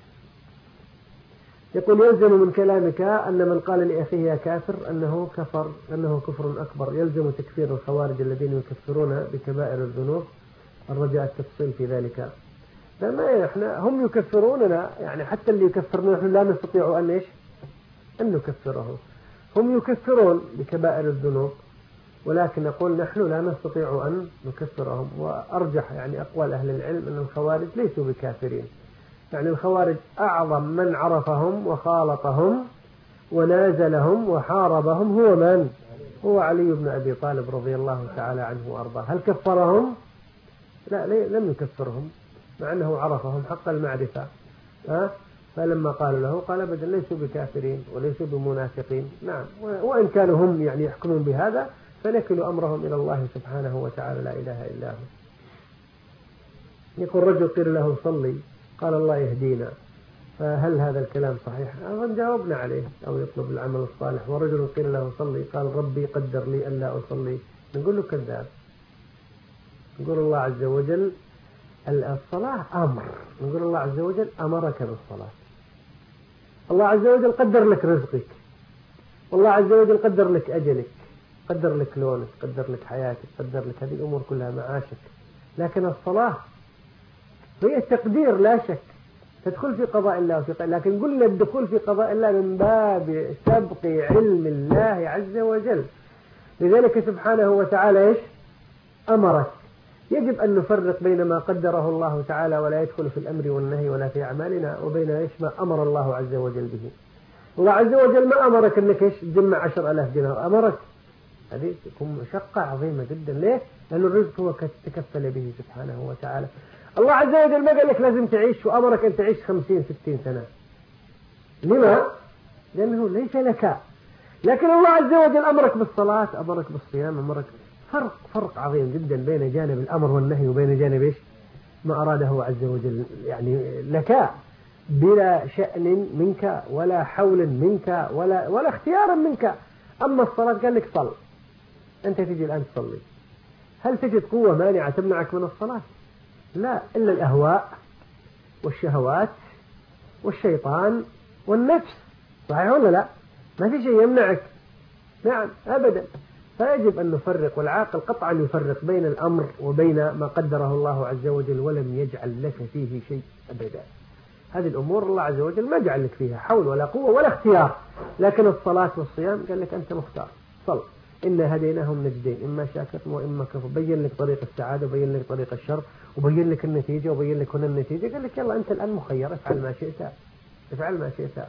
يقول يلزم من كلامك أن من قال لأخيه يا كافر أنه كفر، أنه كفر أكبر، يلزم تكفير الخوارج الذين يكفرون بكبائر الذنوب، الرجاء التفصيل في ذلك. ما احنا هم يكفروننا، يعني حتى اللي يكفرنا نحن لا نستطيع أن إيش؟ أن نكفره. هم يكفرون بكبائر الذنوب ولكن نقول نحن لا نستطيع أن نكفرهم. وأرجح يعني أقوال أهل العلم أن الخوارج ليسوا بكافرين، يعني الخوارج أعظم من عرفهم وخالطهم ونازلهم وحاربهم هو من؟ هو علي بن أبي طالب رضي الله تعالى عنه وأرضاه. هل كفرهم؟ لا، لم يكفرهم مع أنه عرفهم حق المعرفة. فلما قال له قال أبدا ليسوا بكافرين وليسوا بمنافقين. نعم، وإن كانوا هم يعني يحكمون بهذا فنكل أمرهم إلى الله سبحانه وتعالى لا إله إلا هو. يقول رجل قيل له صلي قال الله يهدينا، فهل هذا الكلام صحيح؟ أظن جاوبنا عليه، أو يطلب العمل الصالح. ورجل قيل له صلي قال ربي قدر لي ألا أصلي، نقول له كذاب. نقول الله عز وجل الصلاة أمر، نقول الله عز وجل أمرك بالصلاة. الله عز وجل قدر لك رزقك، والله عز وجل قدر لك أجلك، قدر لك لونك، قدر لك حياتك، قدر لك هذه الأمور كلها معاشك. لكن الصلاة هي التقدير لا شك، تدخل في قضاء الله وفي قضاء، لكن قلنا الدخول في قضاء الله من باب سبق علم الله عز وجل. لذلك سبحانه وتعالى إيش أمرك. يجب أن نفرق بين ما قدره الله تعالى ولا يدخل في الأمر والنهي ولا في أعمالنا، وبين إيش ما أمر الله عز وجل به. الله عز وجل ما أمرك أنك إيش تجمع 10,000 دينار، أمرك هذه تكون مشقة عظيمة جدا. ليه؟ لأن الرزق هو تكفل به سبحانه وتعالى. الله عز وجل ما قال لك لازم تعيش وأمرك أن تعيش 50-60 سنة. لما؟ لأنه ليس لك. لكن الله عز وجل أمرك بالصلاة، أمرك بالصيام، أمرك. فرق عظيم جدا بين جانب الأمر والنهي وبين جانب إيش ما أراده عز وجل يعني لك بلا شأن منك ولا حول منك ولا اختيار منك. أما الصلاة قال لك صل، أنت تجي الآن تصلي، هل تجد قوة مانعة تمنعك من الصلاة؟ لا، إلا الأهواء والشهوات والشيطان والنفس، صحيح ولا لا؟ ما في شيء يمنعك. نعم أبدا. فيجب أن نفرق، والعاقل قطعا يفرق بين الأمر وبين ما قدره الله عز وجل ولم يجعل لك فيه شيء أبدا. هذه الأمور الله عز وجل ما جعل لك فيها حول ولا قوة ولا اختيار. لكن الصلاة والصيام قال لك أنت مختار، صل، إنا هديناهم نجدين، إما شاكر وإما كفر، بين لك طريق السعادة وبين لك طريق الشر وبين لك النتيجة وبين لك هنا النتيجة. قال لك يلا أنت الآن مخير، افعل ما شئت، افعل ما شئت.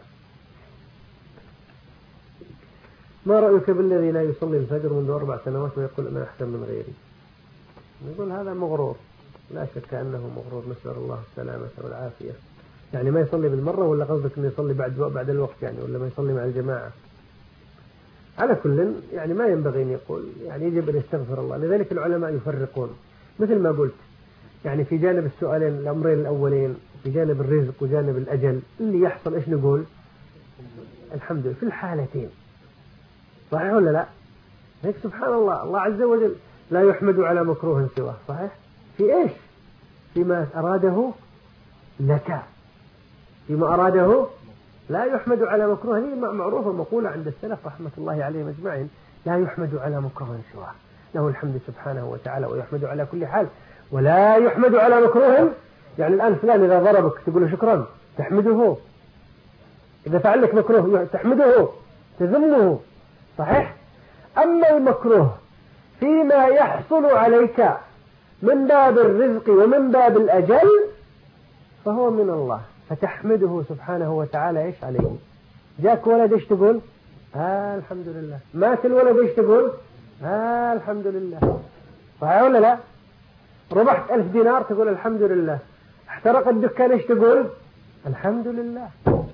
ما رأيك بالذي لا يصلي الفجر منذ 4 سنوات ويقول أنا أحسن من غيري؟ نقول هذا مغرور، لا شك أنه مغرور، نسأل الله السلامة والعافية. يعني ما يصلي بالمرة، ولا قصدك أنه يصلي بعد الوقت يعني، ولا ما يصلي مع الجماعة؟ على كل يعني ما ينبغي أن يقول، يعني يجب أن يستغفر الله. لذلك العلماء يفرقون مثل ما قلت، يعني في جانب السؤالين الأمرين الأولين، في جانب الرزق وجانب الأجل، اللي يحصل إيش نقول؟ الحمد لله في الحالتين، صحيح ولا لا؟ هيك سبحان الله، الله عز وجل لا يحمد على مكروه سواه، صحيح؟ في إيش؟ فيما أراده لك، فيما أراده لا يحمد على مكروه. هذه معروفة مقولة عند السلف رحمة الله عليهم أجمعين، لا يحمد على مكروه سواه، له الحمد سبحانه وتعالى ويحمد على كل حال، ولا يحمد على مكروه. يعني الآن فلان إذا ضربك تقول له شكرا، تحمده. إذا فعل لك مكروه تحمده، تذمه، صحيح؟ أما المكروه فيما يحصل عليك من باب الرزق ومن باب الأجل فهو من الله، فتحمده سبحانه وتعالى إيش عليه. جاك ولد إيش تقول؟ الحمد لله. مات الولد إيش تقول؟ الحمد لله. صحيح ولا لا؟ ربحت 1000 دينار تقول الحمد لله. احترق الدكان إيش تقول؟ الحمد لله.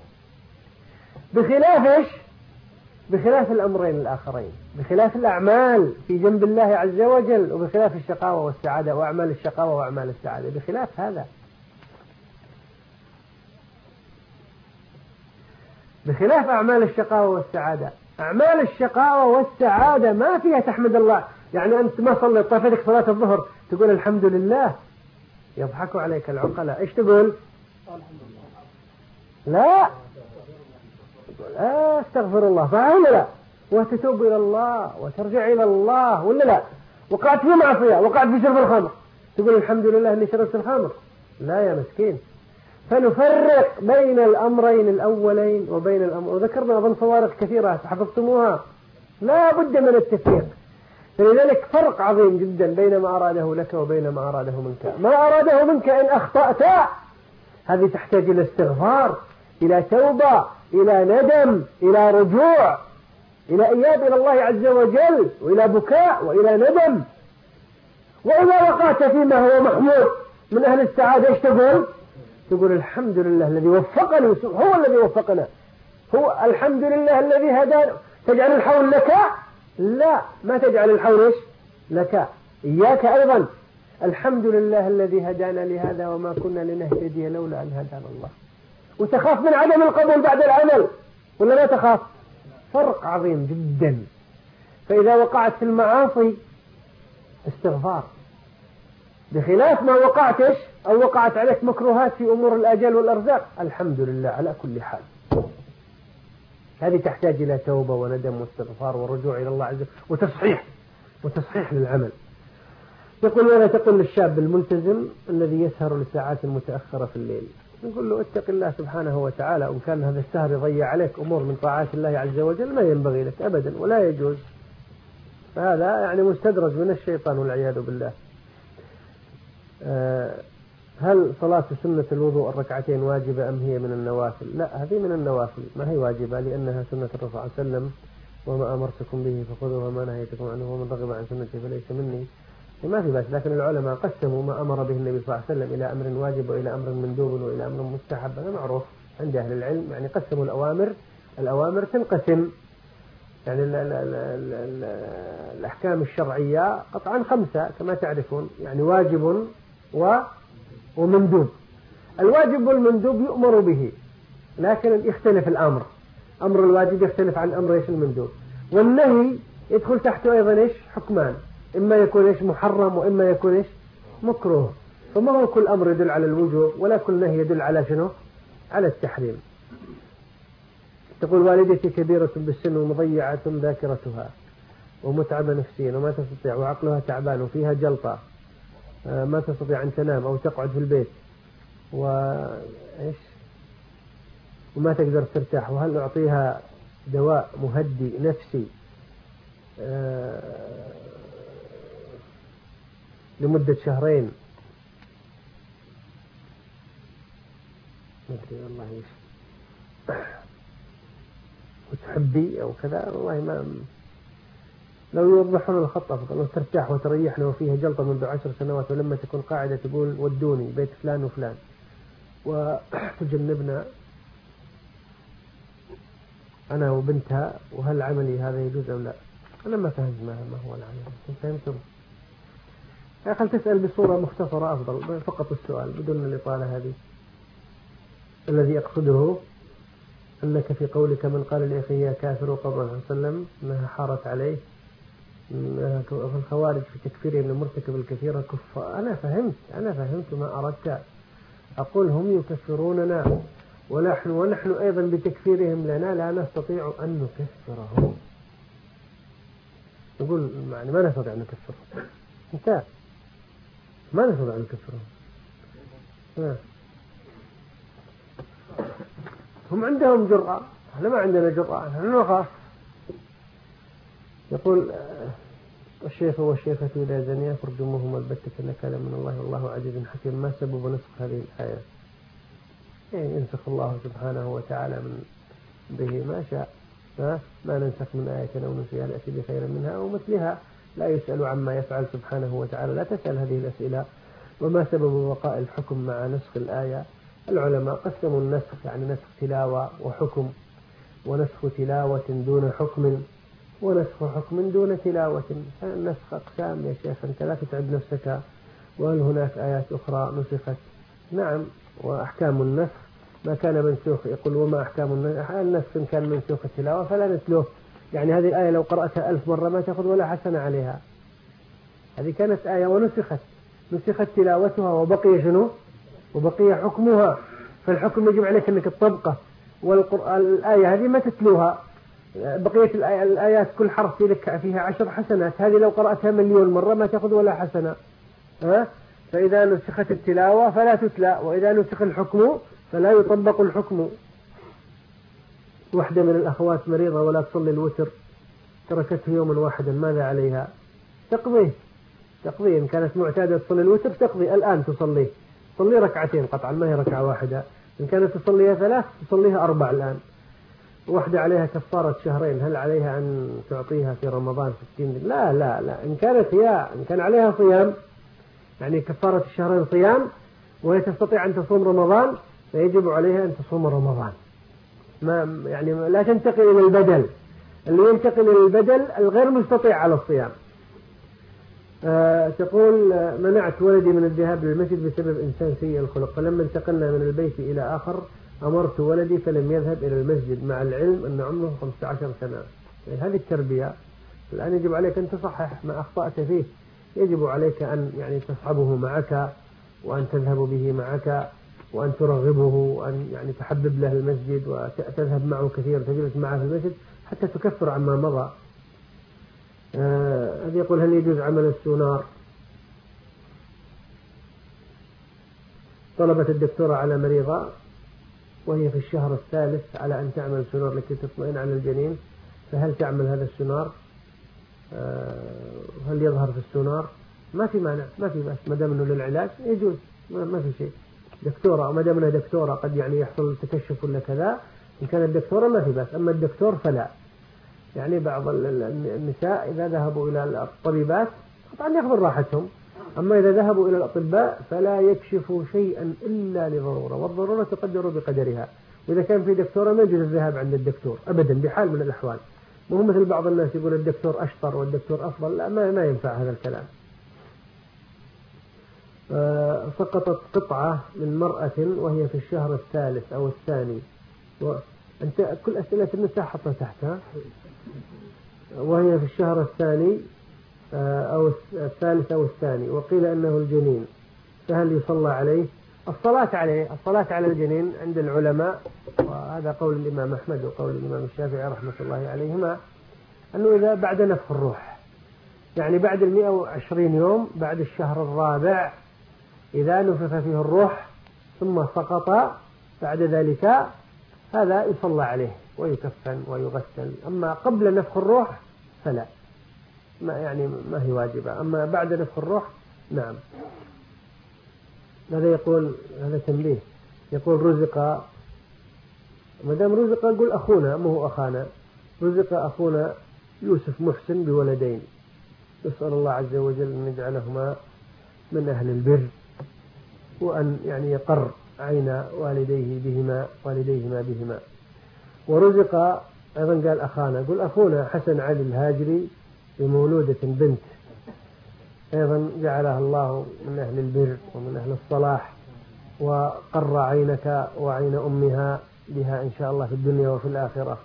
بخلاف إيش؟ بخلاف الأمرين الآخرين، بخلاف الأعمال في جنب الله عز وجل، وبخلاف الشقاوة والسعادة وأعمال الشقاوة وأعمال السعادة، بخلاف هذا، بخلاف أعمال الشقاوة والسعادة. أعمال الشقاوة والسعادة ما فيها تحمد الله. يعني أنت ما صليت طافتك صلاة الظهر تقول الحمد لله، يضحكوا عليك العقلاء. إيش تقول؟ لا، استغفر الله. فعلا لا، وتتوب إلى الله وترجع إلى الله، ولا لا؟ وقعت في معصية، وقعت في شرب الخمر، تقول الحمد لله أني شربت الخمر؟ لا يا مسكين. فنفرق بين الأمرين الأولين وبين الأمر، وذكرنا أظن فوارق كثيرة حفظتموها، لا بد من التفريق. فلذلك فرق عظيم جدا بين ما أراده لك وبين ما أراده منك. ما أراده منك إن أخطأت هذه تحتاج إلى استغفار، إلى توبة، إلى ندم، إلى رجوع، إلى إياب إلى الله عز وجل، وإلى بكاء وإلى ندم. وإذا وقعت فيما هو محمود من أهل السعادة إيش تقول؟ تقول الحمد لله الذي وفقني، هو الذي وفقنا، هو الحمد لله الذي هدانا. تجعل الحول لك؟ لا، ما تجعل الحول إيش لك، إياك أيضا. الحمد لله الذي هدانا لهذا وما كنا لنهتدي لولا أن هدانا الله. وتخاف من عدم القبول بعد العمل ولا لا تخاف؟ فرق عظيم جدا. فإذا وقعت في المعاصي استغفار، بخلاف ما وقعت إيش أو وقعت عليك مكروهات في أمور الآجال والأرزاق، الحمد لله على كل حال. هذه تحتاج إلى توبة وندم واستغفار ورجوع إلى الله عز وجل وتصحيح للعمل. يقول ولا تقل للشاب الملتزم الذي يسهر لساعات متأخرة في الليل، نقول له اتق الله سبحانه وتعالى، وإن كان هذا السهر يضيع عليك أمور من طاعات الله عز وجل ما ينبغي لك أبدا ولا يجوز. فهذا يعني مستدرج من الشيطان والعياذ بالله. هل صلاة سنة الوضوء الركعتين واجبة أم هي من النوافل؟ لا، هذه من النوافل، ما هي واجبة، لأنها سنة الرسول صلى الله عليه وسلم: وما أمرتكم به فخذوه وما نهيتكم عنه ومن رغب عن سنتي فليس مني. ما في بأس، لكن العلماء قسموا ما أمر به النبي صلى الله عليه وسلم إلى أمر واجب وإلى أمر مندوب وإلى أمر مستحب. هذا معروف عند أهل العلم، يعني قسموا الأوامر تنقسم، يعني الأحكام الشرعية قطعا 5 كما تعرفون، يعني واجب ومندوب. الواجب والمندوب يؤمر به، لكن يختلف الأمر. أمر الواجب يختلف عن أمر إيش المندوب. والنهي يدخل تحته أيضا إيش حكمان، إما يكون إيش محرم وإما يكون إيش مكروه. فما هو كل أمر يدل على الوجوب ولا كل نهي يدل على شنو؟ على التحريم. تقول والدتي كبيرة بالسن ومضيعة ذاكرتها ومتعبة نفسيا وما تستطيع وعقلها تعبان وفيها جلطة، ما تستطيع أن تنام أو تقعد في البيت وما تقدر ترتاح، وهل أعطيها دواء مهدي نفسي لمدة 2 شهرين؟ ما أدري والله إيش وتحبي أو كذا، والله ما لو يوضحون الخط أفضل، وترتاح وتريحنا وفيها جلطة منذ 10 سنوات، ولما تكون قاعدة تقول ودوني بيت فلان وفلان وتجنبنا أنا وبنتها، وهل عملي هذا يجوز أو لا؟ أنا ما فهمت ما هو العمل. فهمتم؟ يا أخي تسأل بصورة مختصرة أفضل، فقط السؤال بدون الإطالة هذه. الذي أقصده أنك في قولك من قال لأخيه يا كافر وقال الله عليه وسلم أنها حارت عليه الخوارج في تكفيرهم لمرتكب الكثير كفار. أنا فهمت ما أردت. أقول هم يكفروننا ونحن أيضا بتكفيرهم لنا لا نستطيع أن نكفرهم. نقول يعني ما نستطيع أن نكفرهم، انتهى، ما نستطيع أن نكفرهم. هم عندهم جرأة، احنا ما عندنا جرأة، نحن نخاف. يقول الشيخ والشيخة إذا زنيا فارجموهما البتة نكالا من الله والله عزيز حكيم. ما سبب نسخ هذه الآية؟ يعني ينسخ الله سبحانه وتعالى من به ما شاء، ما ننسخ من آية أو نسيها نأتي بخير منها أو مثلها، لا يسأل عما يفعل سبحانه وتعالى. لا تسأل هذه الأسئلة. وما سبب بقاء الحكم مع نسخ الآية؟ العلماء قسموا النسخ، يعني نسخ تلاوة وحكم، ونسخ تلاوة دون حكم، ونسخ حكم دون تلاوة. فالنسخ أقسام يا شيخ، أنت لا تتعب نفسك. وهل هناك آيات أخرى نسخت؟ نعم، وأحكام النسخ ما كان منسوخ. يقول وما أحكام النسخ إن كان منسوخ التلاوة فلا نتلوه. يعني هذه الآية لو قرأتها 1000 مرة ما تأخذ ولا حسنة عليها. هذه كانت آية ونسخت، نسخت تلاوتها وبقي شنو؟ وبقي حكمها. فالحكم يجب عليك أنك تطبقه. والقرآن الآية هذه ما تتلوها، بقية الآيات كل حرف لك فيها 10 حسنات. هذه لو قرأتها 1,000,000 مرة ما تأخذ ولا حسنة. فإذا نسخت التلاوة فلا تتلى، وإذا نسخ الحكم فلا يطبق الحكم. واحدة من الأخوات مريضة ولا تصلي الوتر، تركته يوما واحدا، ماذا عليها؟ تقضيه. إن كانت معتادة تصلي الوتر تقضي الآن، تصلي ركعتين قطعا، ما هي ركعة واحدة. إن كانت تصليها 3 تصليها 4 الآن. واحدة عليها كفارة شهرين، هل عليها أن تعطيها في رمضان 60 دين؟ لا لا لا. إن كان عليها صيام، يعني كفارة الشهرين صيام، وهي تستطيع أن تصوم رمضان، فيجب عليها أن تصوم رمضان. ما يعني لا تنتقل إلى البدل. اللي ينتقل إلى البدل الغير مستطيع على الصيام. تقول منعت ولدي من الذهاب للمسجد بسبب إنسان سيء الخلق، فلما انتقلنا من البيت إلى آخر أمرت ولدي فلم يذهب إلى المسجد مع العلم أن عمره 15 سنة. يعني هذه التربية. الآن يجب عليك أن تصحح ما أخطأت فيه. يجب عليك أن يعني تصحبه معك، وأن تذهب به معك، وأن ترغبه، وأن يعني تحبب له المسجد، وتذهب معه كثيرا، تجلس معه في المسجد حتى تكفر عما مضى. هذا يقول هل يجوز عمل السونار؟ طلبت الدكتورة على مريضة وهي في الشهر الثالث على أن تعمل سونار لكي تطمئن على الجنين، فهل تعمل هذا السونار؟ هل يظهر في السونار؟ ما في مانع، ما في بأس، ما دام انه للعلاج يجوز، ما في شيء. دكتورة، ما دام انها دكتورة قد يعني يحصل تكشف ولا كذا، إن كانت دكتورة ما في بأس، أما الدكتور فلا. يعني بعض النساء إذا ذهبوا إلى الطبيبات طبعا ياخذون راحتهم، أما إذا ذهبوا إلى الأطباء فلا يكشفوا شيئا إلا لضرورة، والضرورة تقدر بقدرها. وإذا كان في دكتورة ما يجوز الذهاب عند الدكتور أبدا بحال من الأحوال. مو مثل بعض الناس يقول الدكتور أشطر والدكتور أفضل، لا، ما ينفع هذا الكلام. سقطت قطعة من مرأة وهي في الشهر الثالث أو الثاني، أنت كل أسئلة النساء حطها تحتها. وهي في الشهر الثاني أو الثالث أو الثاني، وقيل أنه الجنين، فهل يصلى عليه؟ الصلاة على الجنين عند العلماء، وهذا قول الإمام أحمد وقول الإمام الشافعي رحمة الله عليهما، أنه إذا بعد نفخ الروح، يعني بعد 120 يوم، بعد الشهر الرابع، إذا نفخ فيه الروح ثم سقط بعد ذلك، هذا يصلى عليه ويكفن ويغسل. أما قبل نفخ الروح فلا، ما هي واجبة. أما بعد نفخ الروح نعم. هذا يقول، هذا تنبيه، يقول رزق، ما دام رزق قل أخونا، ما هو أخانا، رزق أخونا يوسف محسن بولدين، يسأل الله عز وجل أن يجعلهما من أهل البر، وأن يعني يقر عين والديهما بهما. ورزق أيضا قال أخانا، قل أخونا حسن علي الهاجري بمولودة بنت، أيضا جعلها الله من أهل البر ومن أهل الصلاح، وقر عينك وعين أمها بها إن شاء الله في الدنيا وفي الآخرة.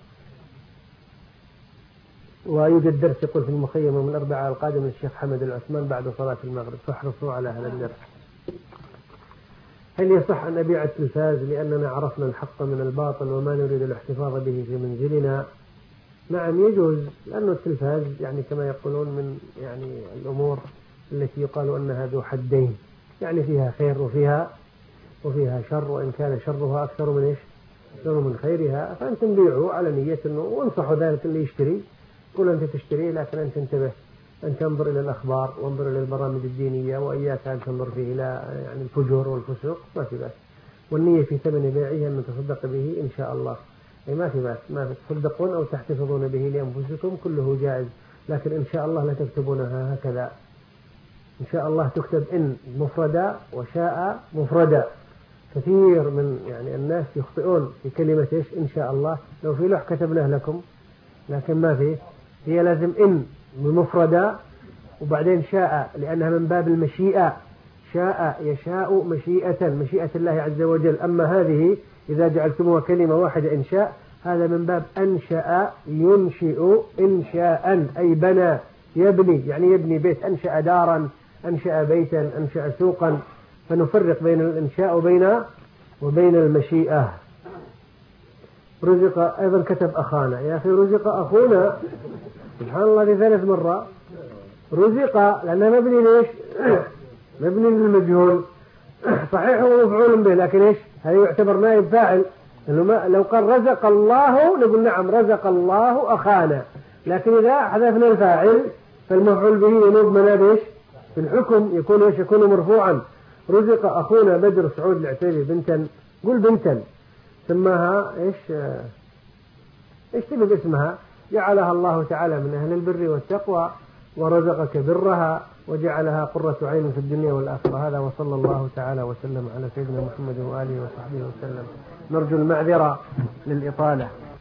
ويوجد درس يقول في المخيم من الأربعاء القادم للشيخ حمد العثمان بعد صلاة المغرب، فاحرصوا على هذا الدرس. هل يصح أن أبيع التلفاز لأننا عرفنا الحق من الباطل وما نريد الاحتفاظ به في منزلنا؟ نعم يجوز، لأن التلفاز يعني كما يقولون من يعني الأمور التي يقال أنها ذو حدين، يعني فيها خير وفيها شر، وإن كان شرها أكثر من خيرها. فأنتم بيعوا على نية أنه، وانصحوا ذلك اللي يشتري قل أنت تشتريه، لكن أنت انتبه أن تنظر إلى الأخبار وانظر إلى البرامج الدينية، وإياك أن تنظر فيه إلى يعني الفجور والفسوق، ما في بأس. والنية في ثمن بيعه أن تصدق به إن شاء الله، أي ما في بأس، ما تصدقون أو تحتفظون به لأنفسكم كله جائز، لكن إن شاء الله لا تكتبونها هكذا. إن شاء الله تكتب إن مفردة وشاء مفردة. كثير من يعني الناس يخطئون في كلمة إيش إن شاء الله. لو في لوح كتبناه لكم، لكن ما فيه، هي لازم إن بمفردة وبعدين شاء، لأنها من باب المشيئة، شاء يشاء مشيئة الله عز وجل. أما هذه إذا جعلتموها كلمة واحدة إنشاء، هذا من باب أنشأ ينشئ إنشاء، أي بنى يبني، يعني يبني بيت، أنشأ دارا، أنشأ بيتا، أنشأ سوقا. فنفرق بين الإنشاء وبين المشيئة. رزق أيضا كتب أخانا، يا أخي رزق أخونا، سبحان الله في 3 مرات رزق، لأنه مبني ليش؟ مبني للمجهول، صحيح هو مفعول به، لكن إيش هذا يعتبر نائب فاعل. لو قال رزق الله نقول نعم رزق الله أخانا، لكن إذا حذفنا الفاعل فالمفعول به ينوب مناب إيش في الحكم، يكون إيش؟ يكون مرفوعا. رزق أخونا بدر سعود العتيبي بنتا، قل بنتا، سماها إيش تبي باسمها؟ جعلها الله تعالى من أهل البر والتقوى، ورزقك برها، وجعلها قرة عين في الدنيا والآخرة. هذا وصلى الله تعالى وسلم على سيدنا محمد وآله وصحبه وسلم. نرجو المعذرة للإطالة.